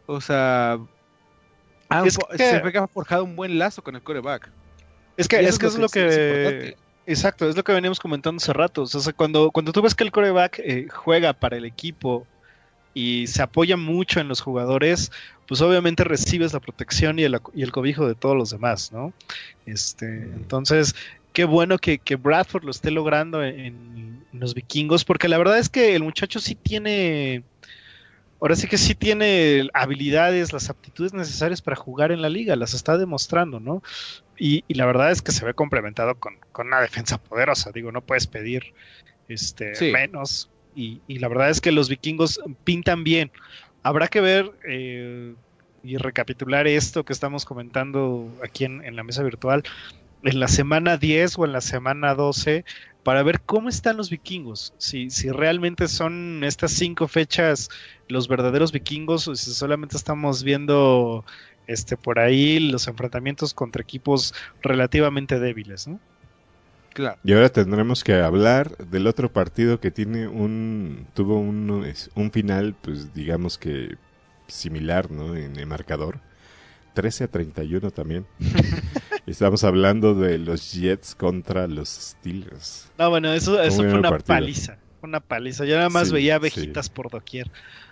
O sea, se ve que ha forjado un buen lazo con el quarterback. Es que es lo que... Exacto, es lo que veníamos comentando hace rato. O sea, cuando tú ves que el quarterback juega para el equipo y se apoya mucho en los jugadores, pues obviamente recibes la protección y el cobijo de todos los demás, ¿no? Entonces, qué bueno que Bradford lo esté logrando en los vikingos, porque la verdad es que el muchacho sí tiene... Ahora sí que sí tiene habilidades, las aptitudes necesarias para jugar en la liga, las está demostrando, ¿no? Y la verdad es que se ve complementado con una defensa poderosa. Digo, no puedes pedir menos. Y la verdad es que los vikingos pintan bien. Habrá que ver y recapitular esto que estamos comentando aquí en la mesa virtual en la semana 10 o en la semana 12 para ver cómo están los vikingos, si realmente son estas 5 fechas los verdaderos vikingos o si solamente estamos viendo por ahí los enfrentamientos contra equipos relativamente débiles, ¿no? Claro. Y ahora tendremos que hablar del otro partido que tuvo un final, pues digamos que similar, ¿no? En el marcador. 13-31 también. Estamos hablando de los Jets contra los Steelers. No, bueno, eso fue una paliza. Una paliza. Yo nada más veía abejitas por doquier.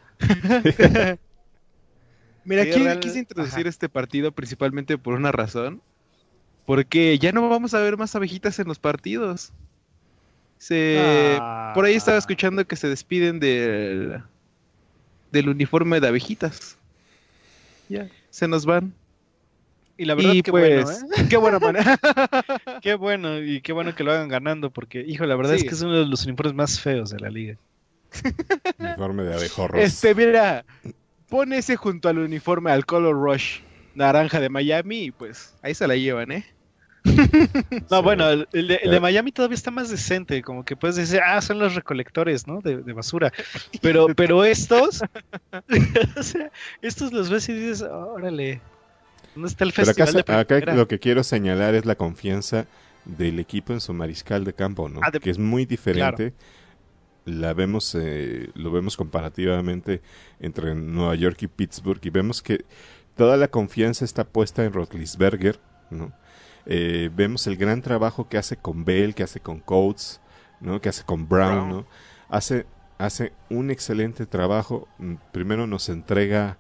Mira, quise introducir este partido principalmente por una razón. Porque ya no vamos a ver más abejitas en los partidos. Por ahí estaba escuchando que se despiden del uniforme de abejitas. Ya, se nos van. Y la verdad, qué pues, bueno, ¿eh? Qué buena manera. Qué bueno, y qué bueno que lo hagan ganando, porque, hijo, la verdad es que es uno de los uniformes más feos de la liga. Uniforme de abejorros. Mira, pon ese junto al uniforme, al Color Rush naranja de Miami, y pues ahí se la llevan, ¿eh? No, sí. Bueno, el de Miami todavía está más decente, como que puedes decir, son los recolectores, ¿no? De basura. Pero estos, o sea, estos los ves y dices, órale, ¿dónde está el festival? Pero acá lo que quiero señalar es la confianza del equipo en su mariscal de campo, ¿no? Que es muy diferente. Claro. Lo vemos comparativamente entre Nueva York y Pittsburgh y vemos que toda la confianza está puesta en Roethlisberger, ¿no? Vemos el gran trabajo que hace con Bell, que hace con Coates, ¿no? Que hace con Brown, ¿no? Hace un excelente trabajo. Primero nos entrega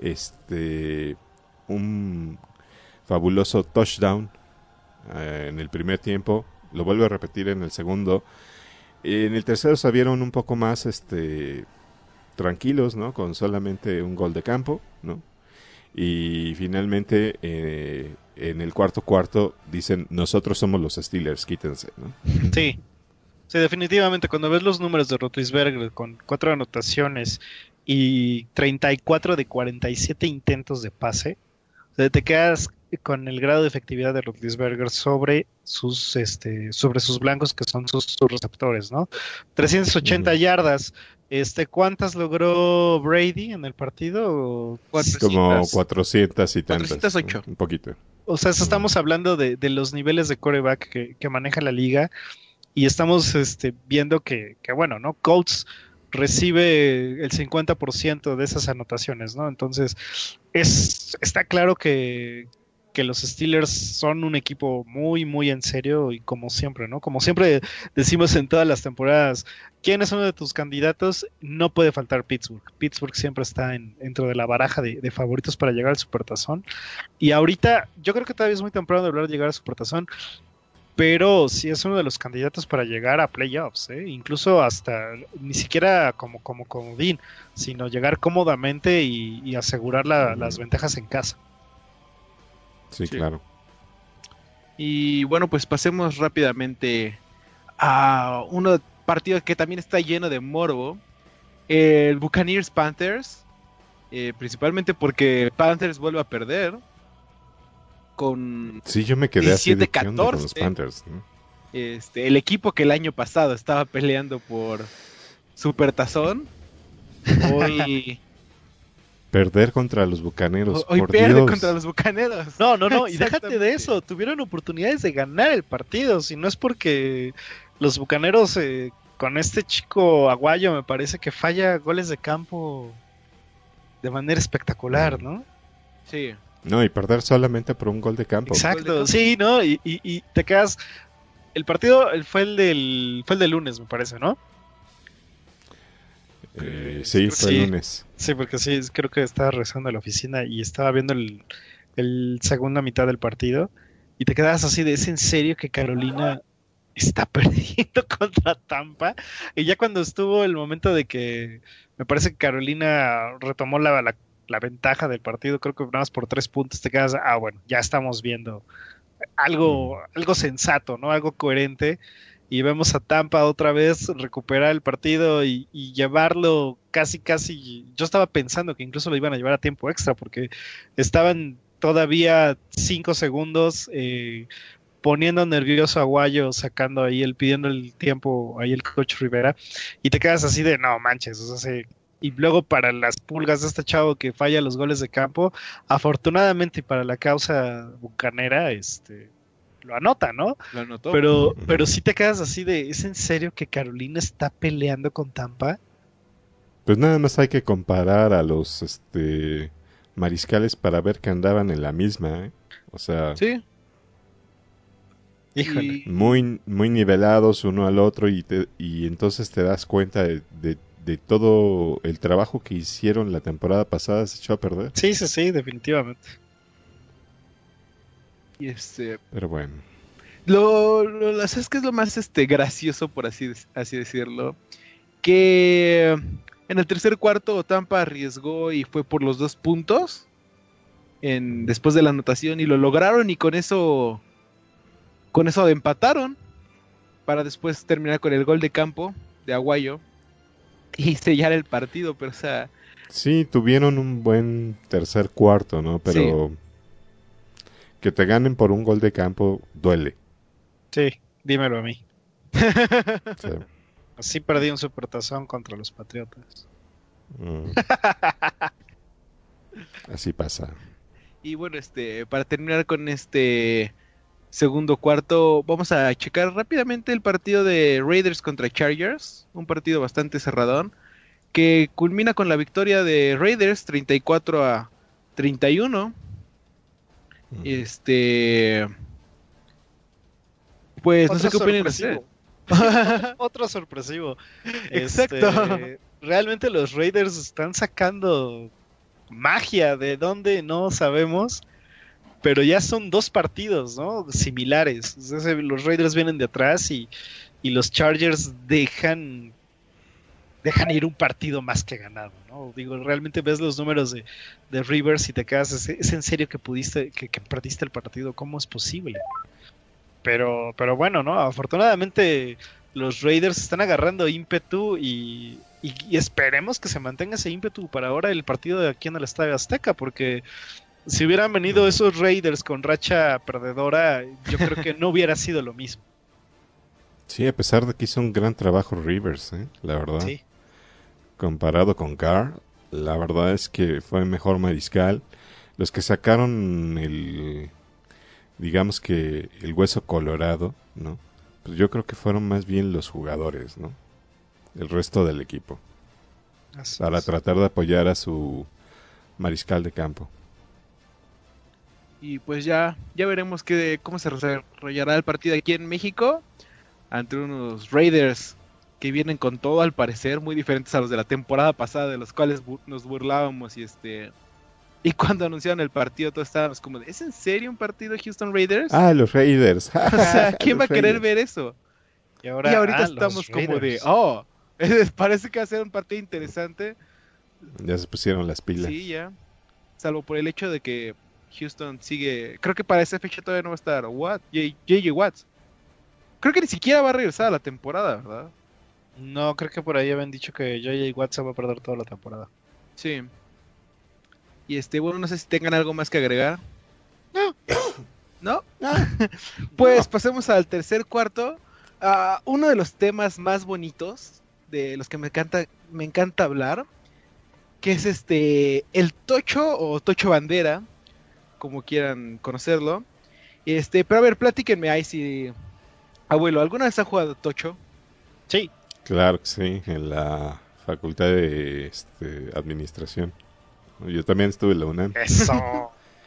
un fabuloso touchdown en el primer tiempo, lo vuelve a repetir en el segundo. En el tercero se vieron un poco más tranquilos, ¿no? Con solamente un gol de campo, ¿no? Y finalmente en el cuarto dicen, nosotros somos los Steelers, quítense, ¿no? Sí, definitivamente cuando ves los números de Roethlisberger con 4 anotaciones y 34 de 47 intentos de pase, o sea, te quedas con el grado de efectividad de Roethlisberger sobre sus blancos, que son sus receptores, ¿no? 380 yardas. ¿Cuántas logró Brady en el partido? 400. Como 400 y tantas. 408. Un poquito. O sea, estamos hablando de los niveles de quarterback que maneja la liga y estamos viendo que bueno, ¿no? Colts recibe el 50% de esas anotaciones, ¿no? Entonces, está claro que los Steelers son un equipo muy, muy en serio y como siempre, ¿no? Como siempre decimos en todas las temporadas, ¿quién es uno de tus candidatos? No puede faltar Pittsburgh. Pittsburgh siempre está dentro de la baraja de favoritos para llegar al Supertazón. Y ahorita, yo creo que todavía es muy temprano de hablar de llegar al Supertazón, pero sí es uno de los candidatos para llegar a playoffs, ¿eh? Incluso hasta ni siquiera como comodín, sino llegar cómodamente y asegurar las ventajas en casa. Sí, claro. Y bueno, pues pasemos rápidamente a un partido que también está lleno de morbo, el Buccaneers Panthers, principalmente porque Panthers vuelve a perder con sí, yo me quedé así de 17-14 con los Panthers, ¿no? El equipo que el año pasado estaba peleando por Supertazón hoy perder contra los Bucaneros. Hoy por pierde Dios. contra los Bucaneros. No, y déjate de eso. Tuvieron oportunidades de ganar el partido. Si no es porque los Bucaneros, con este chico Aguayo, me parece que falla goles de campo de manera espectacular, ¿no? Sí. No, y perder solamente por un gol de campo. Exacto, sí, ¿no? Y te quedas... El partido fue el del lunes, me parece, ¿no? Sí, fue el lunes. Sí, porque sí, creo que estaba regresando a la oficina y estaba viendo el segunda mitad del partido y te quedas así de, ¿es en serio que Carolina está perdiendo contra Tampa? Y ya cuando estuvo el momento de que me parece que Carolina retomó la ventaja del partido, creo que nada más por 3 puntos, te quedas, bueno, ya estamos viendo algo sensato, ¿no? Algo coherente. Y vemos a Tampa otra vez recuperar el partido y llevarlo casi. Yo estaba pensando que incluso lo iban a llevar a tiempo extra porque estaban todavía 5 segundos poniendo nervioso a Guayo, sacando ahí pidiendo el tiempo ahí el coach Rivera. Y te quedas así de no manches, o sea, y luego para las pulgas de este chavo que falla los goles de campo, afortunadamente para la causa bucanera, lo anota, ¿no? Lo anotó. Pero sí te quedas así de, ¿es en serio que Carolina está peleando con Tampa? Pues nada más hay que comparar a los mariscales para ver que andaban en la misma, ¿eh? O sea, Sí. Híjole. muy, muy nivelados uno al otro y entonces te das cuenta de todo el trabajo que hicieron la temporada pasada se echó a perder. Sí, definitivamente. Y Pero bueno. ¿Sabes qué es lo más gracioso, por así decirlo? Que en el tercer cuarto Tampa arriesgó y fue por los 2 puntos después de la anotación y lo lograron y con eso empataron para después terminar con el gol de campo de Aguayo y sellar el partido, pero o sea... Sí, tuvieron un buen tercer cuarto, ¿no? Pero que te ganen por un gol de campo duele. Sí, dímelo a mí. Sí. Así perdí un supertazón contra los Patriotas. Así pasa. Y bueno, para terminar con este segundo cuarto, vamos a checar rápidamente el partido de Raiders contra Chargers, un partido bastante cerradón, que culmina con la victoria de Raiders 34-31. Pues no sé qué opinan ustedes. Otro sorpresivo. Exacto. Realmente los Raiders están sacando magia de donde no sabemos, pero ya son 2 partidos, ¿no? Similares. Entonces, los Raiders vienen de atrás y los Chargers dejan ir un partido más que ganado, ¿no? Digo, realmente ves los números de Rivers y te quedas, ¿es en serio que perdiste el partido? ¿Cómo es posible? Pero bueno, ¿no? Afortunadamente los Raiders están agarrando ímpetu y esperemos que se mantenga ese ímpetu para ahora el partido de aquí en el Estadio Azteca, porque si hubieran venido esos Raiders con racha perdedora, yo creo que no hubiera sido lo mismo. Sí, a pesar de que hizo un gran trabajo Rivers, la verdad. Sí. Comparado con Carr, la verdad es que fue mejor mariscal. Los que sacaron digamos que el hueso colorado, ¿no? Pues yo creo que fueron más bien los jugadores, ¿no? El resto del equipo. Para tratar de apoyar a su mariscal de campo. Y pues ya veremos cómo se desarrollará el partido aquí en México ante unos Raiders que vienen con todo al parecer muy diferentes a los de la temporada pasada, de los cuales nos burlábamos y cuando anunciaron el partido todos estábamos como de, ¿es en serio un partido de Houston Raiders? Ah, los Raiders. O sea, ¿quién va a querer Raiders. ver eso? Y ahorita estamos como de, parece que va a ser un partido interesante. Ya se pusieron las pilas. Sí, ya. Salvo por el hecho de que Houston sigue, creo que para esa fecha todavía no va a estar J.J. Watts. Creo que ni siquiera va a regresar a la temporada, ¿verdad? No, creo que por ahí habían dicho que J.J. Watt se va a perder toda la temporada. Sí. Y bueno, no sé si tengan algo más que agregar. ¿No? Pues pasemos al tercer cuarto. Uno de los temas más bonitos, de los que me encanta hablar, que es el tocho o tocho bandera, como quieran conocerlo. Pero a ver, platíquenme ahí si... Abuelo, ¿alguna vez ha jugado tocho? Sí. Claro que sí, en la facultad de administración. Yo también estuve en la UNAM. Eso.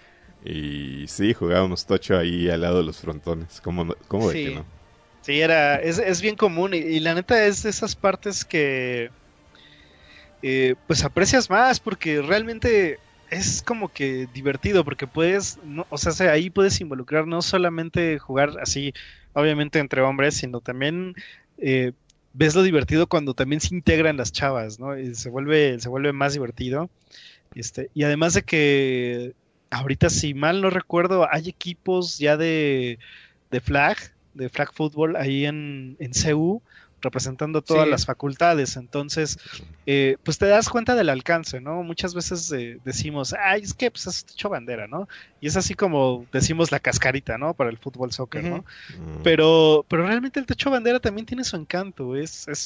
Y sí, jugábamos tocho ahí al lado de los frontones. ¿Cómo de Sí. que no? Sí, es bien común y la neta es de esas partes que pues aprecias más porque realmente es como que divertido porque puedes, o sea, ahí puedes involucrar no solamente jugar así, obviamente entre hombres, sino también eh, ves lo divertido cuando también se integran las chavas, ¿no? Y se vuelve más divertido. Y además de que ahorita, si mal no recuerdo, hay equipos ya de flag, de flag fútbol ahí en CU, representando todas Sí. las facultades. Entonces, pues te das cuenta del alcance, ¿no? Muchas veces decimos, ay, es que pues es hecho bandera, ¿no? Y es así como decimos la cascarita, ¿no? Para el fútbol soccer, ¿no? Mm, Pero realmente el techo bandera también tiene su encanto.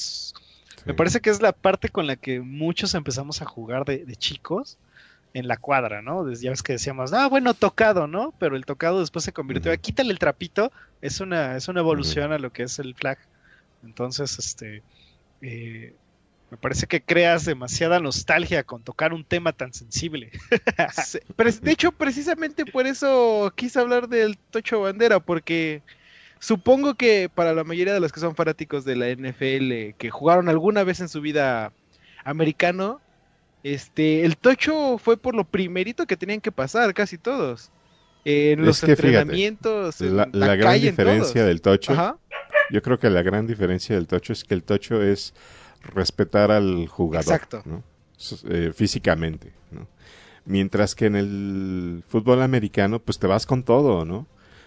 Me sí. parece que es la parte con la que muchos empezamos a jugar de chicos en la cuadra, ¿no? Ya ves que decíamos, bueno, tocado, ¿no? Pero el tocado después se convirtió a Ujú. quítale el trapito, es una evolución a lo que es el flag. Entonces, eh, me parece que creas demasiada nostalgia con tocar un tema tan sensible. De hecho, precisamente por eso quise hablar del Tocho Bandera, porque supongo que para la mayoría de los que son fanáticos de la NFL, que jugaron alguna vez en su vida americano, el Tocho fue por lo primerito que tenían que pasar, casi todos. En Es los que fíjate, entrenamientos, la, en la la gran calle, en diferencia todos. del tocho, Ajá, yo creo que la gran diferencia del tocho es que el tocho es respetar al jugador, exacto. ¿no? Físicamente, ¿no? Mientras que en el fútbol americano, pues te vas con todo, ¿no?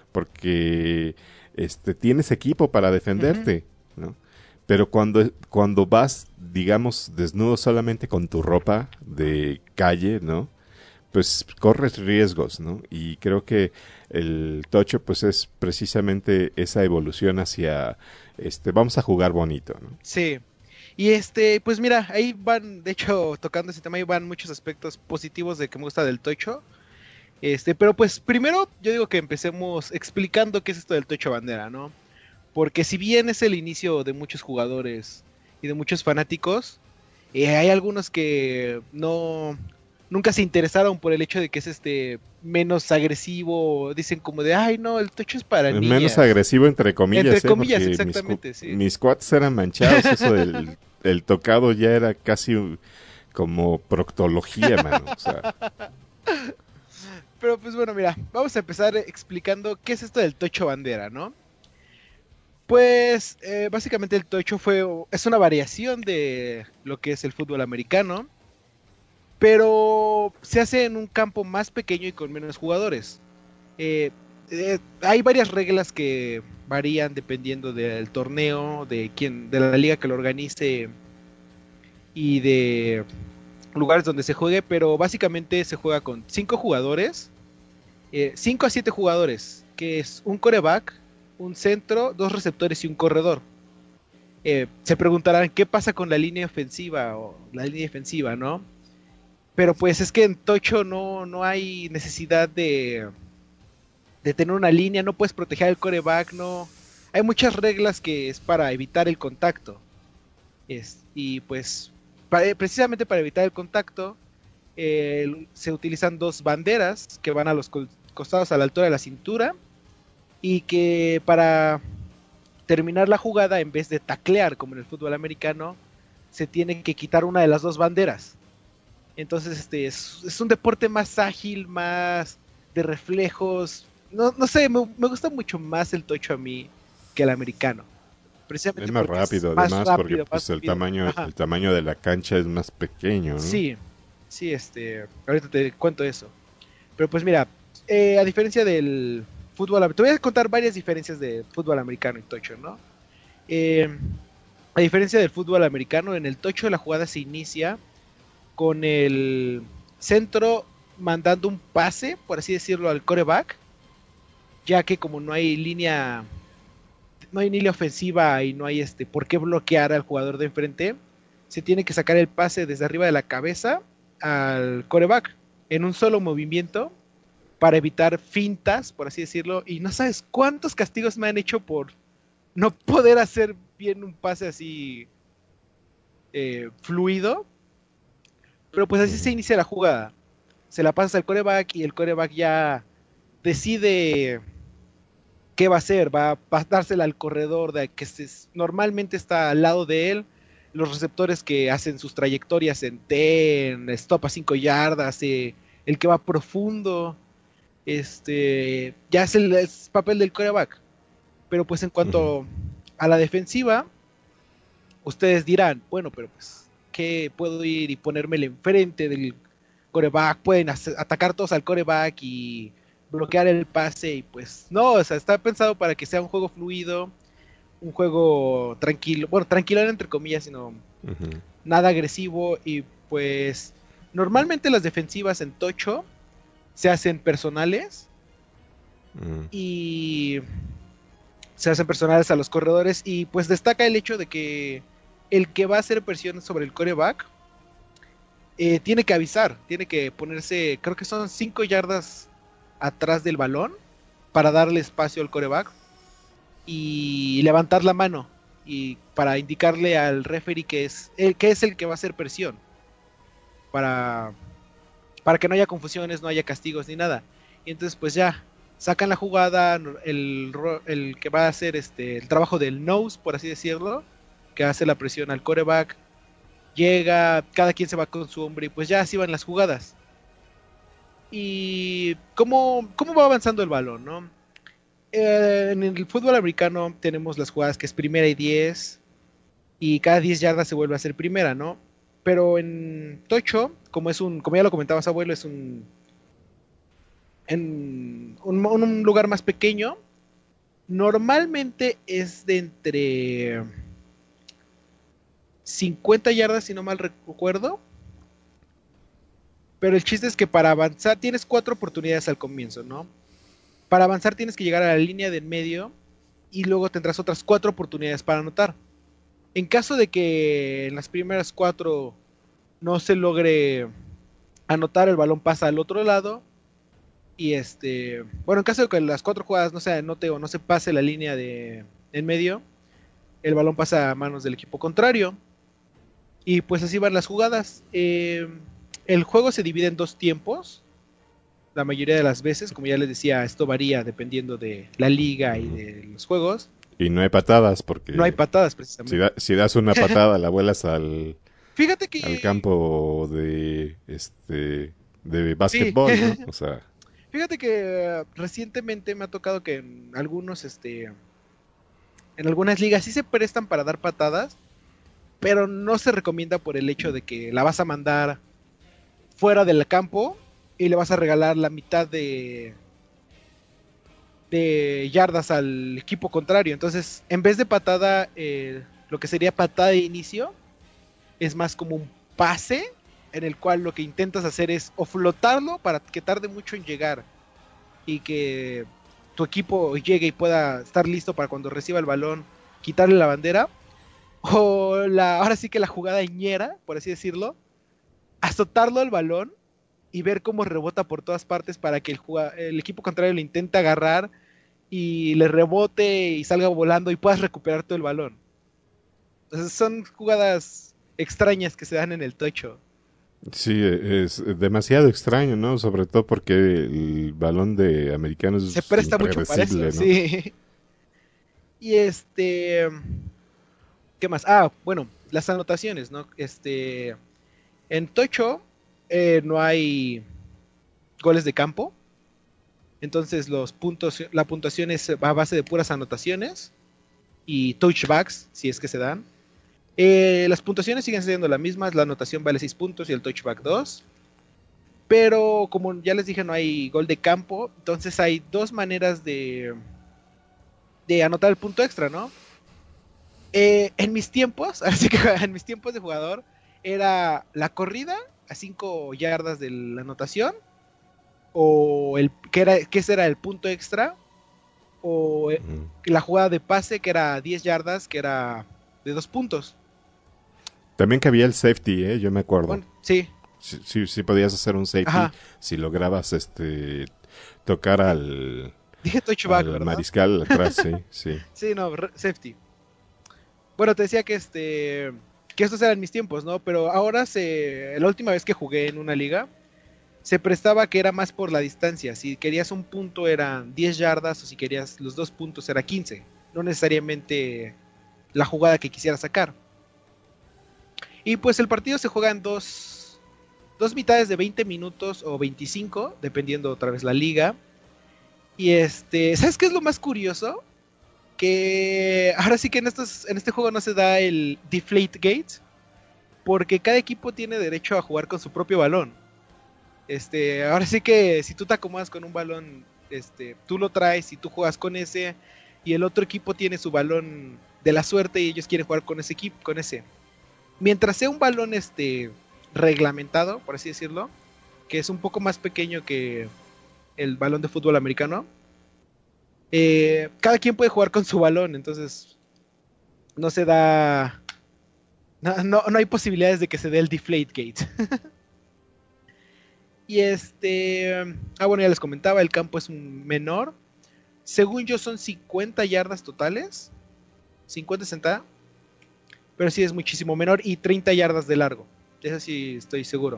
Porque tienes equipo para defenderte, ¿no? Pero cuando vas, digamos, desnudo solamente con tu ropa de calle, ¿no? Pues corres riesgos, ¿no? Y creo que el tocho, pues es precisamente esa evolución hacia, vamos a jugar bonito, ¿no? Sí. Y pues mira, ahí van, de hecho, tocando ese tema, ahí van muchos aspectos positivos de que me gusta del Tocho. Pero pues primero yo digo que empecemos explicando qué es esto del Tocho Bandera, ¿no? Porque si bien es el inicio de muchos jugadores y de muchos fanáticos, hay algunos que nunca se interesaron por el hecho de que es menos agresivo, dicen como de, ay no, el Tocho es para Menos niñas. agresivo entre comillas, Entre comillas, porque exactamente, sí. mis cuates eran manchados, eso del el tocado ya era casi como proctología, mano. O sea, Pero pues bueno, mira, vamos a empezar explicando qué es esto del Tocho Bandera, ¿no? Pues básicamente el Tocho es una variación de lo que es el fútbol americano, pero se hace en un campo más pequeño y con menos jugadores. Hay varias reglas que varían dependiendo del torneo, de la liga que lo organice y de lugares donde se juegue, pero básicamente se juega con 5 jugadores, 5 a 7 jugadores, que es un coreback, un centro, 2 receptores y un corredor. Se preguntarán qué pasa con la línea ofensiva o la línea defensiva, ¿no? Pero pues es que en Tocho no hay necesidad de tener una línea, no puedes proteger al coreback, no. Hay muchas reglas que es para evitar el contacto. Y pues precisamente para evitar el contacto se utilizan 2 banderas que van a los costados a la altura de la cintura y que para terminar la jugada, en vez de taclear como en el fútbol americano, se tiene que quitar una de las 2 banderas. Entonces es un deporte más ágil, más de reflejos. No sé, me gusta mucho más el Tocho a mí que el americano. Precisamente es más porque rápido, es más además, rápido, porque más pues rápido. Ajá. el tamaño de la cancha es más pequeño, ¿no? Sí, sí, ahorita te cuento eso. Pero pues mira, a diferencia del fútbol, te voy a contar varias diferencias de fútbol americano y Tocho, ¿no? A diferencia del fútbol americano, en el Tocho la jugada se inicia con el centro mandando un pase, por así decirlo, al coreback, ya que como no hay línea ofensiva y no hay por qué bloquear al jugador de enfrente, se tiene que sacar el pase desde arriba de la cabeza al coreback en un solo movimiento para evitar fintas, por así decirlo, y no sabes cuántos castigos me han hecho por no poder hacer bien un pase así fluido, pero pues así se inicia la jugada. se la pasas al quarterback y el quarterback ya decide qué va a hacer, va a dársela al corredor normalmente está al lado de él, los receptores que hacen sus trayectorias en T, en stop a 5 yardas, el que va profundo, ya es el papel del quarterback. Pero pues en cuanto a la defensiva, ustedes dirán, bueno, pero pues, ¿qué puedo ir y ponérmele enfrente del quarterback? Pueden atacar todos al quarterback y bloquear el pase, y pues no, o sea, está pensado para que sea un juego fluido, un juego tranquilo, bueno, tranquilo entre comillas, sino nada agresivo, y pues normalmente las defensivas en Tocho se hacen personales y se hacen personales a los corredores, y pues destaca el hecho de que el que va a hacer presión sobre el quarterback tiene que avisar, tiene que ponerse, creo que son 5 yardas atrás del balón para darle espacio al quarterback y levantar la mano y para indicarle al referee que es el que va a hacer presión para que no haya confusiones, no haya castigos ni nada. Y entonces pues ya sacan la jugada, el que va a hacer el trabajo del nose, por así decirlo, que hace la presión al quarterback, llega, cada quien se va con su hombre y pues ya así van las jugadas. Y cómo va avanzando el balón, ¿no? En el fútbol americano tenemos las jugadas que es primera y 10, y cada 10 yardas se vuelve a ser primera, ¿no? Pero en Tocho, como ya lo comentabas, abuelo, es en un lugar más pequeño, normalmente es de entre 50 yardas, si no mal recuerdo. Pero el chiste es que para avanzar tienes 4 oportunidades al comienzo, ¿no? Para avanzar tienes que llegar a la línea de en medio y luego tendrás otras 4 oportunidades para anotar. En caso de que en las primeras 4 no se logre anotar, el balón pasa al otro lado. Y bueno, en caso de que las 4 jugadas no se anote o no se pase la línea de en medio, el balón pasa a manos del equipo contrario. Y pues así van las jugadas. El juego se divide en 2 tiempos. La mayoría de las veces, como ya les decía, esto varía dependiendo de la liga y de los juegos. Y no hay patadas, porque no hay patadas precisamente. Si das una patada, la vuelas al campo de básquetbol, sí, ¿no? O sea, fíjate que recientemente me ha tocado que en algunas ligas sí se prestan para dar patadas, pero no se recomienda por el hecho de que la vas a mandar fuera del campo y le vas a regalar la mitad de yardas al equipo contrario. Entonces, en vez de patada, lo que sería patada de inicio es más como un pase en el cual lo que intentas hacer es o flotarlo para que tarde mucho en llegar y que tu equipo llegue y pueda estar listo para cuando reciba el balón quitarle la bandera, o ahora sí que la jugada ñera, por así decirlo, azotarlo al balón y ver cómo rebota por todas partes para que el equipo contrario lo intente agarrar y le rebote y salga volando y puedas recuperar todo el balón. Entonces son jugadas extrañas que se dan en el Tocho. Sí, es demasiado extraño, ¿no? Sobre todo porque el balón de americanos se presta mucho para eso, ¿no? Sí. Y ¿qué más? Bueno, las anotaciones, ¿no? En Tocho no hay goles de campo. Entonces la puntuación es a base de puras anotaciones y touchbacks, si es que se dan. Las puntuaciones siguen siendo las mismas, la anotación vale 6 puntos y el touchback 2. Pero como ya les dije, no hay gol de campo, entonces hay 2 maneras de anotar el punto extra, ¿no? En mis tiempos, así que en mis tiempos de jugador, era la corrida a 5 yardas de la anotación, o que ese era el punto extra, o la jugada de pase que era 10 yardas, que era de 2 puntos. También que había el safety, yo me acuerdo. Bueno, sí. Sí podías hacer un safety. Ajá. Si lograbas tocar al mariscal atrás, sí. Sí, no, safety. Bueno, te decía que estos eran mis tiempos, ¿no? Pero ahora la última vez que jugué en una liga, se prestaba que era más por la distancia. Si querías un punto eran 10 yardas o si querías los 2 puntos era 15. No necesariamente la jugada que quisieras sacar. Y pues el partido se juega en dos mitades de 20 minutos o 25, dependiendo otra vez la liga. Y ¿sabes qué es lo más curioso? Que ahora sí que en este juego no se da el Deflate Gate, porque cada equipo tiene derecho a jugar con su propio balón. Ahora sí que si tú te acomodas con un balón, tú lo traes y tú juegas con ese, y el otro equipo tiene su balón de la suerte y ellos quieren jugar con ese equipo, con ese. Mientras sea un balón reglamentado, por así decirlo, que es un poco más pequeño que el balón de fútbol americano, cada quien puede jugar con su balón, entonces no se da, no hay posibilidades de que se dé el Deflate Gate. Y bueno, ya les comentaba, el campo es un menor. Según yo son 50 yardas totales. 50-60. Pero sí es muchísimo menor. Y 30 yardas de largo. De eso sí estoy seguro.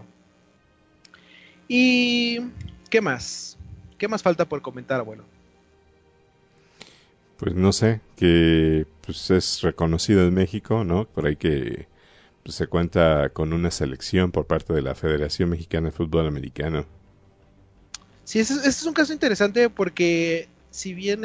¿Y qué más? ¿Qué más falta por comentar, abuelo? Pues no sé, que pues es reconocido en México, ¿no? Por ahí que pues, se cuenta con una selección por parte de la Federación Mexicana de Fútbol Americano. Sí, este es un caso interesante porque si bien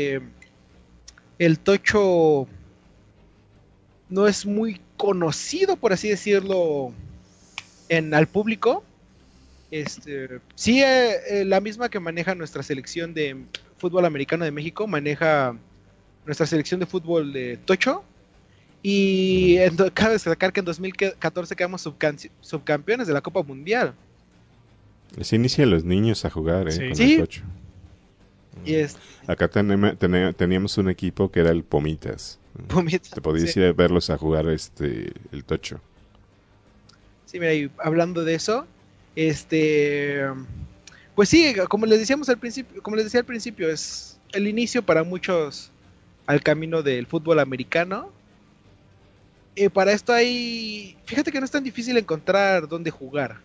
el tocho no es muy conocido, por así decirlo, al público, sí, la misma que maneja nuestra selección de fútbol americano de México, maneja nuestra selección de fútbol de tocho. Y cabe destacar que en 2014 quedamos subcampeones de la Copa Mundial. Se inicia a los niños a jugar Sí. con Sí. el tocho. Y Acá teníamos un equipo que era el Pomitas. Pomitas, Te podías sí. ir a verlos a jugar el tocho. Sí, mira, y hablando de eso, pues sí, como les decía al principio, es el inicio para muchos al camino del fútbol americano. Para esto fíjate que no es tan difícil encontrar dónde jugar.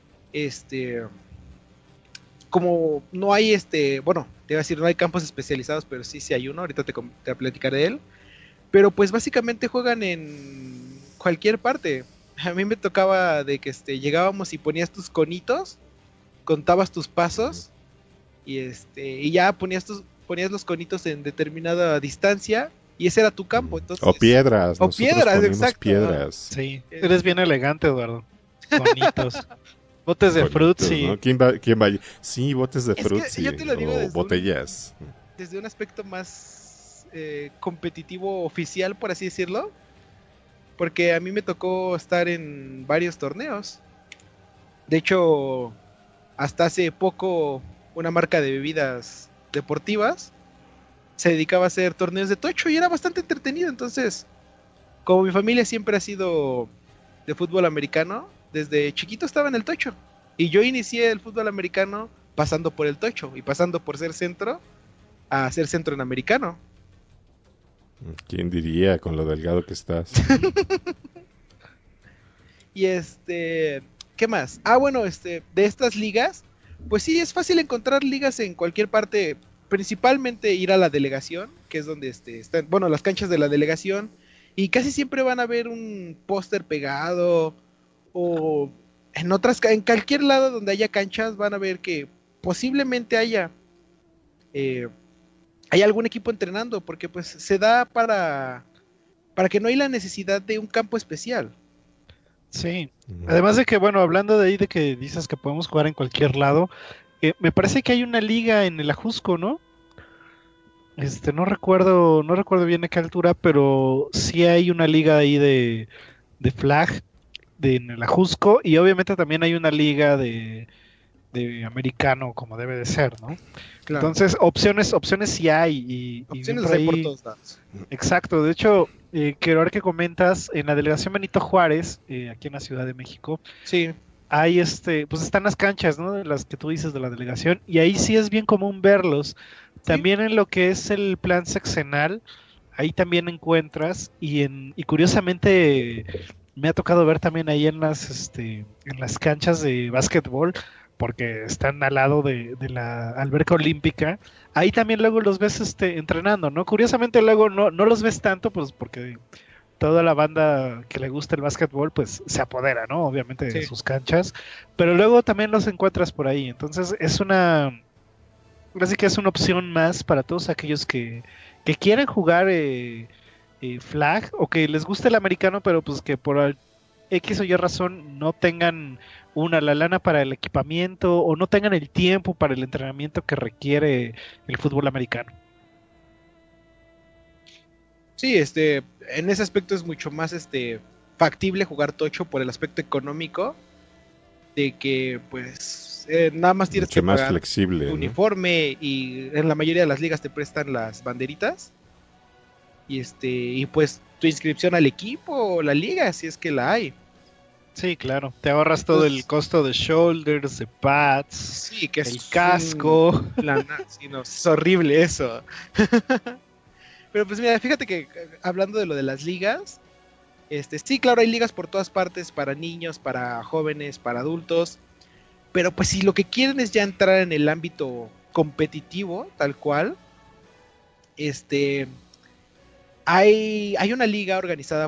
Como no hay bueno, te iba a decir, no hay campos especializados, pero sí hay uno, ahorita te platicaré de él. Pero pues básicamente juegan en cualquier parte. A mí me tocaba de que llegábamos y ponías tus conitos, contabas tus pasos y ya ponías los conitos en determinada distancia y ese era tu campo. Entonces, O piedras. O Nosotros piedras, poníamos exacto. piedras. Sí, eres bien elegante, Eduardo. Bonitos. Botes de Bonitos, fruits, ¿no? ¿Quién va? Sí, botes de Es que fruits yo te lo digo o desde botellas. desde un aspecto más competitivo oficial, por así decirlo, porque a mí me tocó estar en varios torneos. De hecho, hasta hace poco una marca de bebidas deportivas se dedicaba a hacer torneos de tocho y era bastante entretenido. Entonces, como mi familia siempre ha sido de fútbol americano, desde chiquito estaba en el tocho. Y yo inicié el fútbol americano pasando por el tocho y pasando por ser centro a ser centro en americano. ¿Quién diría con lo delgado que estás? Y ¿qué más? Bueno, de estas ligas, pues sí, es fácil encontrar ligas en cualquier parte, principalmente ir a la delegación, que es donde están, bueno, las canchas de la delegación, y casi siempre van a ver un póster pegado, o en cualquier lado donde haya canchas van a ver que posiblemente haya hay algún equipo entrenando, porque pues se da para que no haya la necesidad de un campo especial. Sí, además de que, bueno, hablando de ahí de que dices que podemos jugar en cualquier lado, me parece que hay una liga en el Ajusco, ¿no? No recuerdo bien a qué altura, pero sí hay una liga ahí de flag en el Ajusco y obviamente también hay una liga de americano como debe de ser, ¿no? Claro. Entonces, opciones sí hay Opciones por hay ahí. por todos lados. Exacto, de hecho, que ahora que comentas, en la delegación Benito Juárez, aquí en la Ciudad de México, Sí, hay pues están las canchas, ¿no? De las que tú dices de la delegación, y ahí sí es bien común verlos. También en lo que es el plan sexenal, ahí también encuentras, y curiosamente me ha tocado ver también ahí en las canchas de básquetbol, porque están al lado de la alberca olímpica, ahí también luego los ves entrenando, ¿no? Curiosamente luego no los ves tanto, pues porque toda la banda que le gusta el básquetbol, pues se apodera, ¿no? Obviamente de Sí. sus canchas, pero luego también los encuentras por ahí, entonces así que es una opción más para todos aquellos que quieren jugar flag o que les guste el americano, pero pues que por X o Y razón no tengan la lana para el equipamiento o no tengan el tiempo para el entrenamiento que requiere el fútbol americano. Sí, en ese aspecto es mucho más factible jugar tocho por el aspecto económico, de que pues nada más tienes Mucho que más pagar flexible, tu ¿no? uniforme, y en la mayoría de las ligas te prestan las banderitas y pues tu inscripción al equipo o la liga, si es que la hay. Sí, claro, te ahorras todo el costo de shoulders, de pads, Sí, que el es casco. sí, no, es horrible eso. Pero pues mira, fíjate que hablando de lo de las ligas, sí, claro, hay ligas por todas partes para niños, para jóvenes, para adultos, pero pues si lo que quieren es ya entrar en el ámbito competitivo, tal cual, hay una liga organizada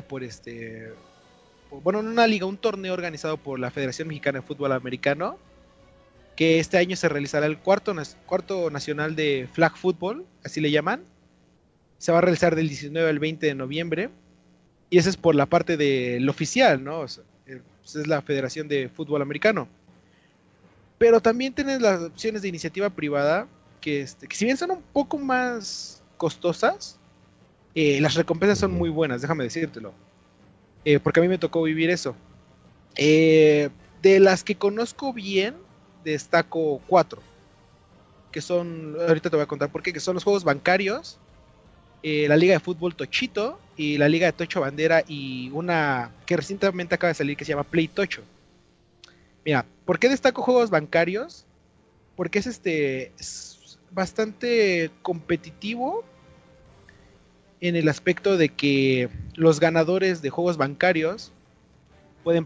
no una liga, un torneo organizado por la Federación Mexicana de Fútbol Americano, que este año se realizará el cuarto nacional de flag football, así le llaman. Se va a realizar del 19 al 20 de noviembre. Y ese es por la parte del oficial, ¿no? O sea, pues es la Federación de Fútbol Americano. Pero también tienes las opciones de iniciativa privada, que si bien son un poco más costosas, las recompensas son muy buenas, déjame decírtelo. Porque a mí me tocó vivir eso. De las que conozco bien, destaco 4. Que son, ahorita te voy a contar por qué, que son los juegos bancarios, la Liga de Fútbol Tochito y la Liga de Tocho Bandera, y una que recientemente acaba de salir que se llama Play Tocho. Mira, ¿por qué destaco juegos bancarios? Porque es bastante competitivo en el aspecto de que los ganadores de juegos bancarios pueden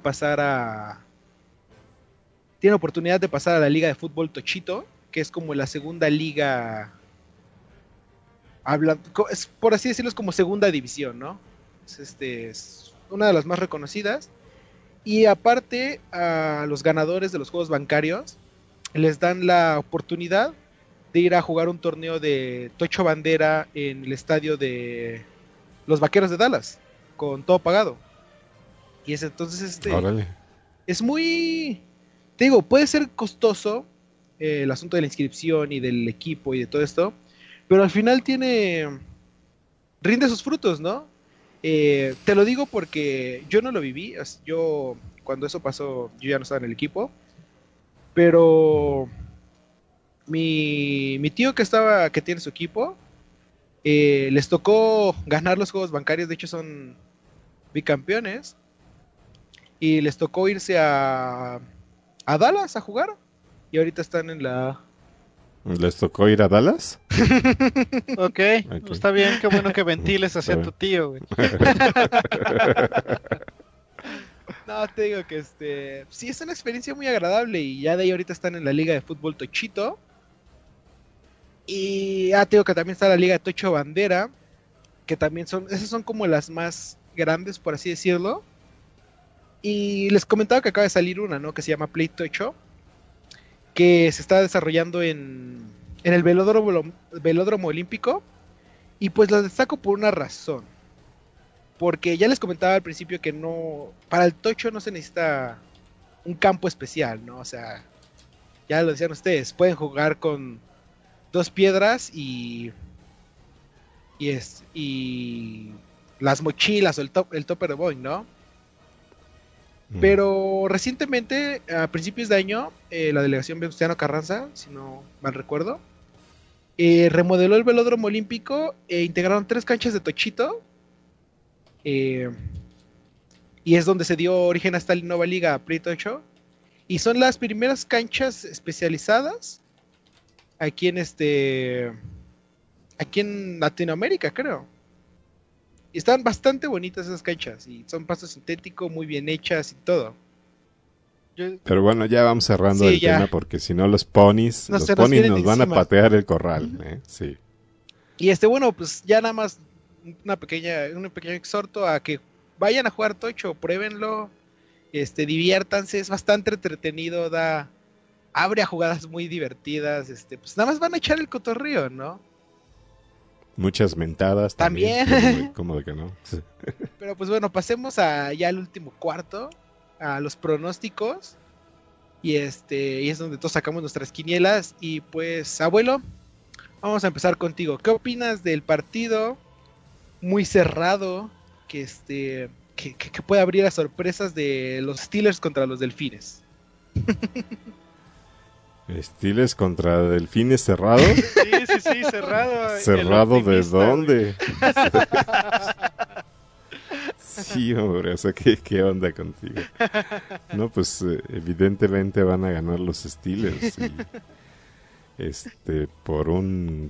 tienen oportunidad de pasar a la Liga de Fútbol Tochito, que es como la segunda liga, por así decirlo, es como segunda división, ¿no? Es una de las más reconocidas. Y aparte, a los ganadores de los juegos bancarios les dan la oportunidad de ir a jugar un torneo de Tocho Bandera en el estadio de los Vaqueros de Dallas, con todo pagado. Y entonces Órale. es muy, te digo, puede ser costoso el asunto de la inscripción y del equipo y de todo esto, pero al final rinde sus frutos, ¿no? Te lo digo porque yo no lo viví. Yo, cuando eso pasó, yo ya no estaba en el equipo, pero mi tío que tiene su equipo, les tocó ganar los juegos bancarios. De hecho son bicampeones, y les tocó irse a Dallas a jugar, y ahorita están en la... ¿Les tocó ir a Dallas? Ok, está bien, qué bueno que ventiles hacia tu tío, güey. No, te digo que sí, es una experiencia muy agradable, y ya de ahí ahorita están en la Liga de Fútbol Tochito. Y te digo que también está la Liga de Tocho Bandera, que también esas son como las más grandes, por así decirlo. Y les comentaba que acaba de salir una, ¿no? Que se llama Play Tocho, que se está desarrollando en el velódromo olímpico. Y pues la destaco por una razón. Porque ya les comentaba al principio que para el tocho no se necesita un campo especial, ¿no? O sea, ya lo decían ustedes, pueden jugar con 2 piedras y las mochilas o el topper de Boeing, ¿no? Pero recientemente, a principios de año, la delegación Venustiano Carranza, si no mal recuerdo, remodeló el velódromo olímpico, integraron 3 canchas de tochito, y es donde se dio origen a esta nueva liga Play Tocho, y son las primeras canchas especializadas aquí en Latinoamérica, creo. Y están bastante bonitas esas canchas, y son pasto sintético, muy bien hechas y todo. Pero bueno, ya vamos cerrando Sí, el ya. tema porque si no los ponis Se nos vienen nos van a encima. patear el corral, ¿eh? Sí. Y bueno, pues ya nada más un pequeño exhorto a que vayan a jugar tocho, pruébenlo, diviértanse, es bastante entretenido, abre a jugadas muy divertidas, pues nada más van a echar el cotorreo, ¿no? Muchas mentadas también. También. ¿Cómo de que no? Sí. Pero pues bueno, pasemos ya al último cuarto, a los pronósticos. Y y es donde todos sacamos nuestras quinielas. Y pues, abuelo, vamos a empezar contigo. ¿Qué opinas del partido muy cerrado que puede abrir a sorpresas de los Steelers contra los Delfines? Steelers contra Delfines cerrado. Sí, cerrado. El ¿Cerrado de optimista, dónde? Sí, hombre, o sea, ¿qué onda contigo? No, pues evidentemente van a ganar los Steelers y por una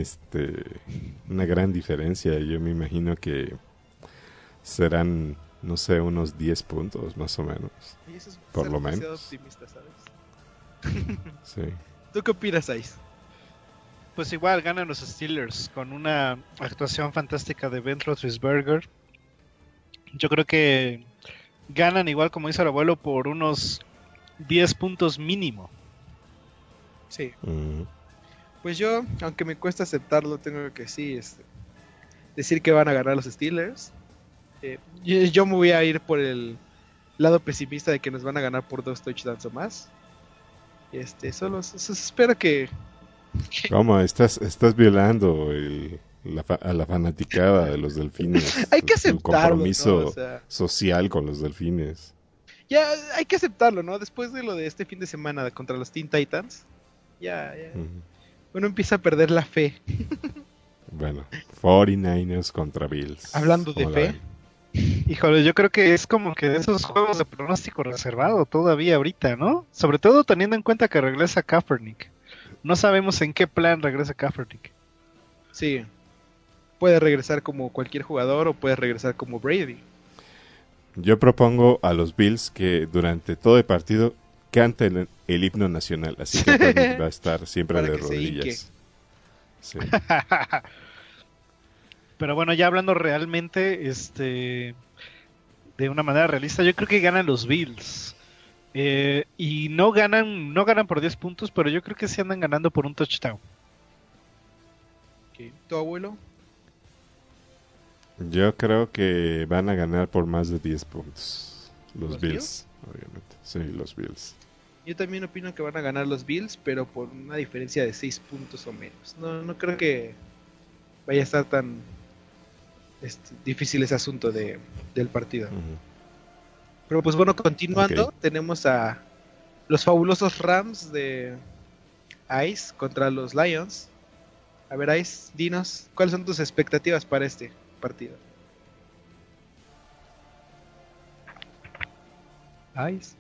gran diferencia. Yo me imagino que serán, no sé, unos 10 puntos más o menos. Y eso es Por ser lo demasiado menos. optimista, ¿sabes? Sí. ¿Tú qué opinas, Ais? Pues igual ganan los Steelers con una actuación fantástica de Ben Roethlisberger. Yo creo que ganan igual, como dice el abuelo, por unos 10 puntos mínimo. Sí. Ujú. Pues yo, aunque me cuesta aceptarlo, tengo que sí, decir que van a ganar los Steelers. Yo me voy a ir por el lado pesimista de que nos van a ganar por 2 touchdowns o más. Solo espero que... ¿Cómo? Estás violando a la fanaticada de los Delfines. Hay que Su aceptarlo, compromiso ¿no? O sea, social con los Delfines. ya hay que aceptarlo, ¿no? Después de lo de este fin de semana contra los Teen Titans, ya. Ujú. Uno empieza a perder la fe. Bueno, 49ers contra Bills. Hablando de ¿Cómo la fe. ven? Híjole, yo creo que es como que de esos juegos de pronóstico reservado todavía ahorita, ¿no? Sobre todo teniendo en cuenta que regresa Kaepernick. No sabemos en qué plan regresa Kaepernick. Sí. Puede regresar como cualquier jugador o puede regresar como Brady. Yo propongo a los Bills que durante todo el partido canten el himno nacional. Así que Kaepernick va a estar siempre Para de que se hinque. rodillas. Sí. Pero bueno, ya hablando realmente, de una manera realista, yo creo que ganan los Bills. Y no ganan por 10 puntos, pero yo creo que sí andan ganando por un touchdown. Ok. ¿Tu abuelo? Yo creo que van a ganar por más de 10 puntos. Los ¿Los Bills, obviamente. Sí, los Bills. Yo también opino que van a ganar los Bills, pero por una diferencia de 6 puntos o menos. No creo que vaya a estar tan difícil ese asunto del partido. Ujú. Pero pues bueno, continuando, Ok. tenemos a los fabulosos Rams de Ice contra los Lions. A ver, Ice, dinos, ¿cuáles son tus expectativas para este partido? Ice.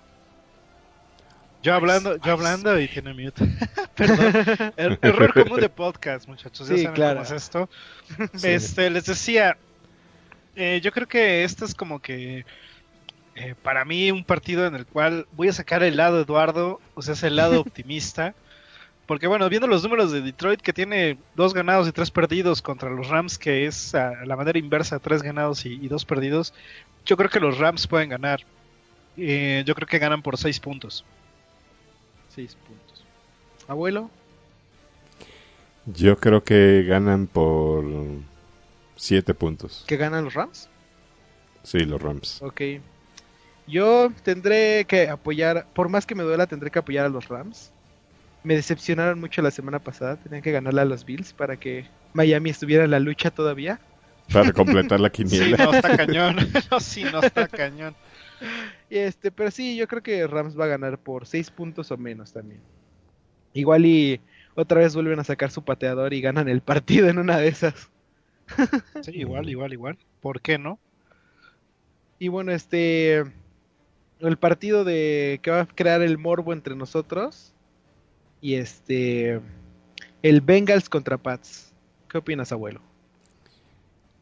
Yo hablando y tiene mute. Perdón. Error común de podcast, muchachos. Ya Sí, saben claro. cómo es esto. Sí. Les decía, yo creo que esto es como que para mí un partido en el cual voy a sacar el lado Eduardo, o sea, es el lado optimista. Porque bueno, viendo los números de Detroit, que tiene 2 ganados y 3 perdidos contra los Rams, que es a la manera inversa, 3 ganados y 2 perdidos, yo creo que los Rams pueden ganar. Yo creo que ganan por 6 puntos. 6 puntos. Abuelo, Yo creo que ganan por 7 puntos. ¿que ganan los Rams? Sí, los Rams. Ok. Yo tendré que apoyar, por más que me duela, tendré que apoyar a los Rams. Me decepcionaron mucho la semana pasada. Tenían que ganarle a los Bills para que Miami estuviera en la lucha todavía. Para completar la Sí, quiniela. no, está cañón. No, sí, no, está cañón. Pero sí, yo creo que Rams va a ganar por 6 puntos o menos también. Igual y otra vez vuelven a sacar su pateador y ganan el partido en una de esas. Sí, igual. ¿Por qué no? Y bueno, el partido que va a crear el morbo entre nosotros y el Bengals contra Pats. ¿Qué opinas, abuelo?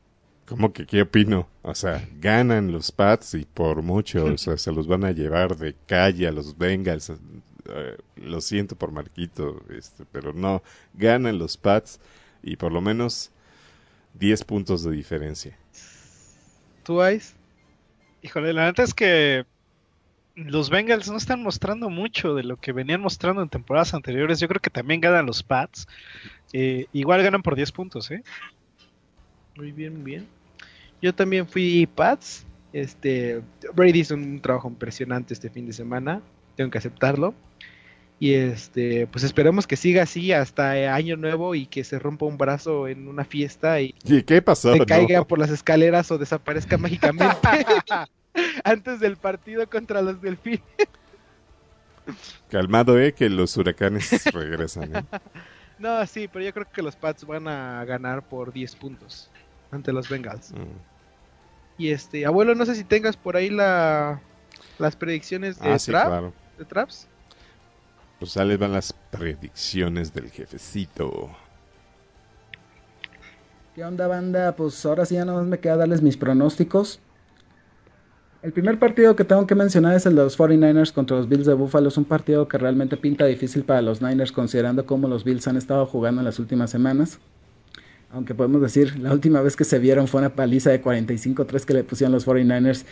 ¿Cómo que qué opino? O sea, ganan los Pats y por mucho, o sea, se los van a llevar de calle a los Bengals. Lo siento por Marquito, pero no, ganan los Pats y por lo menos 10 puntos de diferencia. ¿Tú, Ice? Híjole, la neta es que los Bengals no están mostrando mucho de lo que venían mostrando en temporadas anteriores. Yo creo que también ganan los Pats. Igual ganan por 10 puntos, ¿eh? Muy bien, muy bien. Yo también fui Pats. Brady hizo un trabajo impresionante este fin de semana. Tengo que aceptarlo. Y pues esperemos que siga así hasta Año Nuevo y que se rompa un brazo en una fiesta y ¿Y qué pasó? se caiga ¿No? por las escaleras o desaparezca mágicamente antes del partido contra los Delfines. Calmado, que los huracanes regresan, ¿eh? No, sí, pero yo creo que los Pats van a ganar por 10 puntos ante los Bengals. Y abuelo, no sé si tengas por ahí las predicciones de Sí, claro. de Traps. Pues ahí les van las predicciones del jefecito. ¿Qué onda, banda? Pues ahora sí ya nada más me queda darles mis pronósticos. El primer partido que tengo que mencionar es el de los 49ers contra los Bills de Buffalo. Es un partido que realmente pinta difícil para los Niners considerando cómo los Bills han estado jugando en las últimas semanas. Aunque podemos decir, la última vez que se vieron fue una paliza de 45-3 que le pusieron los 49ers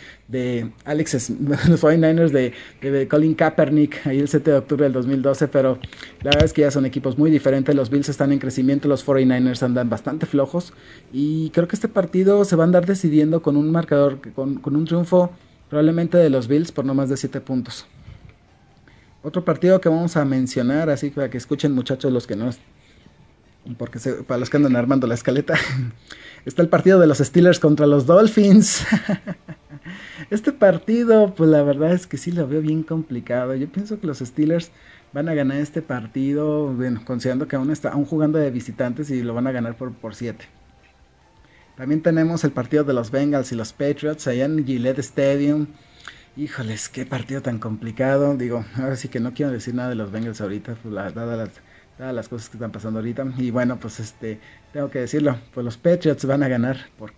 los 49ers de Colin Kaepernick, ahí el 7 de octubre del 2012, pero la verdad es que ya son equipos muy diferentes, los Bills están en crecimiento, los 49ers andan bastante flojos, y creo que este partido se va a andar decidiendo con un marcador, con un triunfo probablemente de los Bills por no más de 7 puntos. Otro partido que vamos a mencionar, así para que escuchen muchachos los que no... Porque para los que andan armando la escaleta, está el partido de los Steelers contra los Dolphins. Este partido, pues la verdad es que sí lo veo bien complicado. Yo pienso que los Steelers van a ganar este partido, bueno, considerando que aún jugando de visitantes y lo van a ganar por 7. También tenemos el partido de los Bengals y los Patriots allá en Gillette Stadium. Híjoles, qué partido tan complicado. Digo, ahora sí que no quiero decir nada de los Bengals ahorita, pues dadas las cosas que están pasando ahorita. Y bueno, pues tengo que decirlo, pues los Patriots van a ganar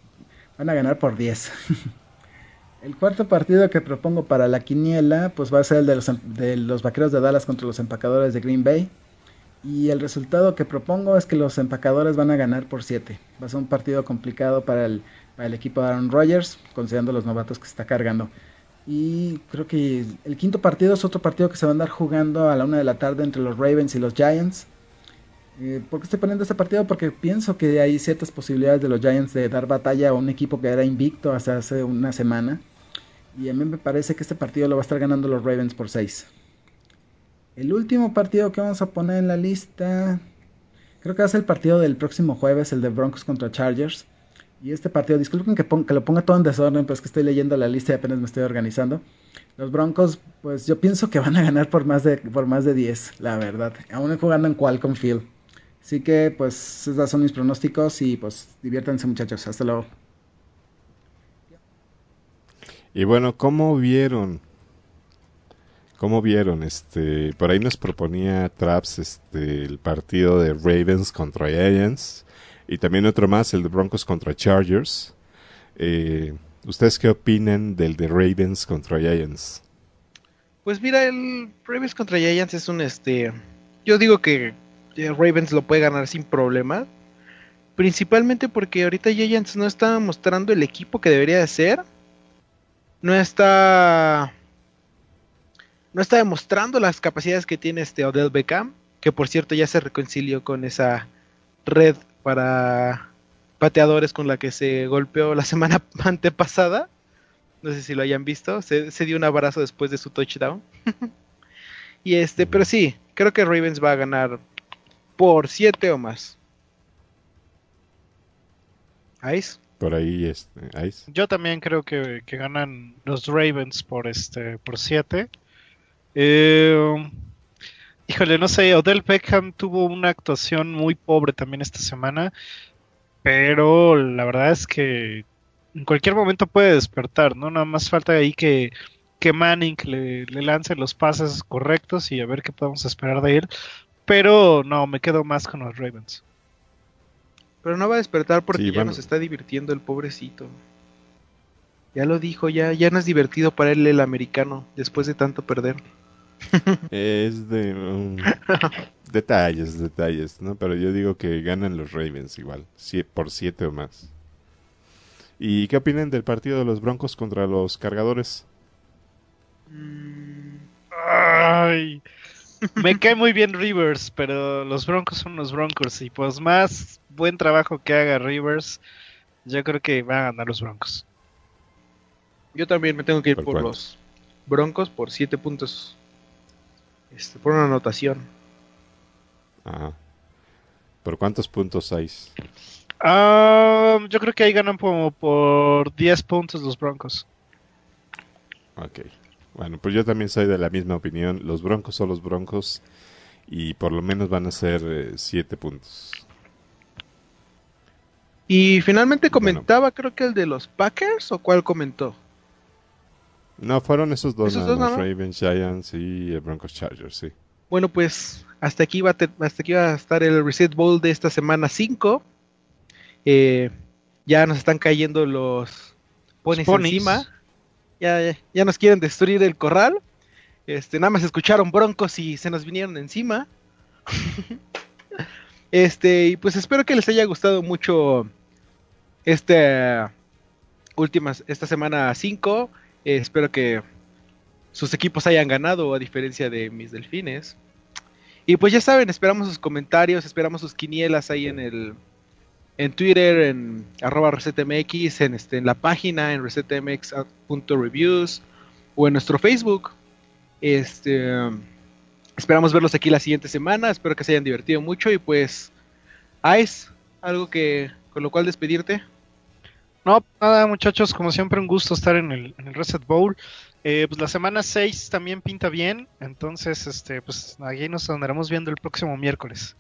por 10. El cuarto partido que propongo para la quiniela, pues va a ser el de los Vaqueros de Dallas contra los Empacadores de Green Bay. Y el resultado que propongo es que los Empacadores van a ganar por 7. Va a ser un partido complicado para el equipo de Aaron Rodgers, considerando los novatos que se está cargando. Y creo que el quinto partido es otro partido que se va a andar jugando a la 1 de la tarde entre los Ravens y los Giants. ¿Por qué estoy poniendo este partido? Porque pienso que hay ciertas posibilidades de los Giants de dar batalla a un equipo que era invicto hasta hace una semana. Y a mí me parece que este partido lo va a estar ganando los Ravens por 6. El último partido que vamos a poner en la lista, creo que va a ser el partido del próximo jueves, el de Broncos contra Chargers. Y este partido, disculpen que lo ponga todo en desorden, pero es que estoy leyendo la lista y apenas me estoy organizando. Los Broncos, pues yo pienso que van a ganar por más de 10, la verdad. Aún jugando en Qualcomm Field. Así que, pues, esos son mis pronósticos y, pues, diviértanse, muchachos. Hasta luego. Y bueno, ¿cómo vieron? Por ahí nos proponía Traps el partido de Ravens contra Giants y también otro más, el de Broncos contra Chargers. ¿Ustedes qué opinan del de Ravens contra Giants? Pues mira, el Ravens contra Giants es un yo digo que Ravens lo puede ganar sin problema. Principalmente porque ahorita Giants no está mostrando el equipo que debería de ser. No está demostrando las capacidades que tiene Odell Beckham, que por cierto ya se reconcilió con esa red para pateadores con la que se golpeó la semana antepasada. No sé si lo hayan visto, se dio un abrazo después de su touchdown. Y pero sí, creo que Ravens va a ganar por 7 o más. ¿Ice? Por ahí, Ice. Yo también creo que ganan los Ravens por 7. Híjole, no sé, Odell Beckham tuvo una actuación muy pobre también esta semana, pero la verdad es que en cualquier momento puede despertar, ¿no? Nada más falta ahí que Manning le lance los pases correctos y a ver qué podemos esperar de él, pero no, me quedo más con los Ravens. Pero no va a despertar porque Sí, ya bueno. nos está divirtiendo el pobrecito. Ya lo dijo, ya no es divertido para él el americano después de tanto perder. Es de detalles, ¿no? Pero yo digo que ganan los Ravens igual, por 7 o más. ¿Y qué opinan del partido de los Broncos contra los Cargadores? Ay, me cae muy bien Rivers, pero los Broncos son los Broncos y pues más buen trabajo que haga Rivers, yo creo que van a ganar los Broncos. Yo también me tengo que ir ¿Por por cuánto? los Broncos por 7 puntos. Por una anotación. Ajá. ¿Por cuántos puntos hay? Yo creo que ahí ganan como por 10 puntos los Broncos. Ok. Bueno, pues yo también soy de la misma opinión. Los Broncos son los Broncos y por lo menos van a ser 7 puntos. Y finalmente Bueno. comentaba, creo que el de los Packers, ¿o cuál comentó? No, fueron esos dos, Esos nada dos, más, ¿no? Ravens, Giants y Broncos Chargers, sí. Bueno, pues hasta aquí va a estar el Reset Bowl de esta semana 5. Ya nos están cayendo los ponis encima. Ya nos quieren destruir el corral. Nada más escucharon Broncos y se nos vinieron encima. Y pues espero que les haya gustado mucho esta semana 5. Espero que sus equipos hayan ganado, a diferencia de mis delfines. Y pues ya saben, esperamos sus comentarios, esperamos sus quinielas ahí en Twitter, en @resetmx, en la página, en resetmx.reviews, o en nuestro Facebook. Esperamos verlos aquí la siguiente semana. Espero que se hayan divertido mucho. Y pues, Ice, algo con lo cual despedirte. No, nada muchachos, como siempre un gusto estar en el Reset Bowl. Pues la semana 6 también pinta bien, entonces pues aquí nos andaremos viendo el próximo miércoles.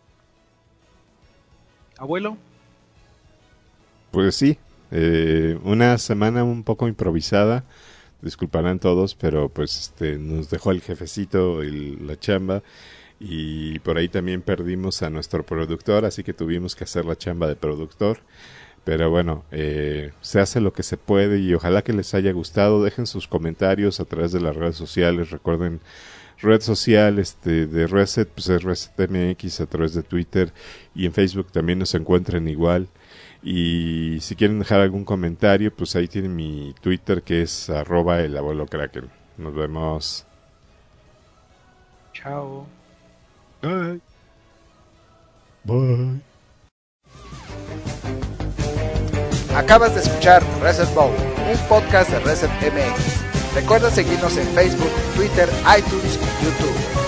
Abuelo. Pues sí, una semana un poco improvisada, disculparán todos, pero pues nos dejó el jefecito la chamba y por ahí también perdimos a nuestro productor, así que tuvimos que hacer la chamba de productor. Pero bueno, se hace lo que se puede y ojalá que les haya gustado. Dejen sus comentarios a través de las redes sociales. Recuerden, red social de Reset, pues es ResetMX a través de Twitter, y en Facebook también nos encuentran igual. Y si quieren dejar algún comentario, pues ahí tienen mi Twitter, que es @elabuelokraken. Nos vemos. Chao. Bye. Bye. Acabas de escuchar Reset Bowl, un podcast de Reset MX. Recuerda seguirnos en Facebook, Twitter, iTunes y YouTube.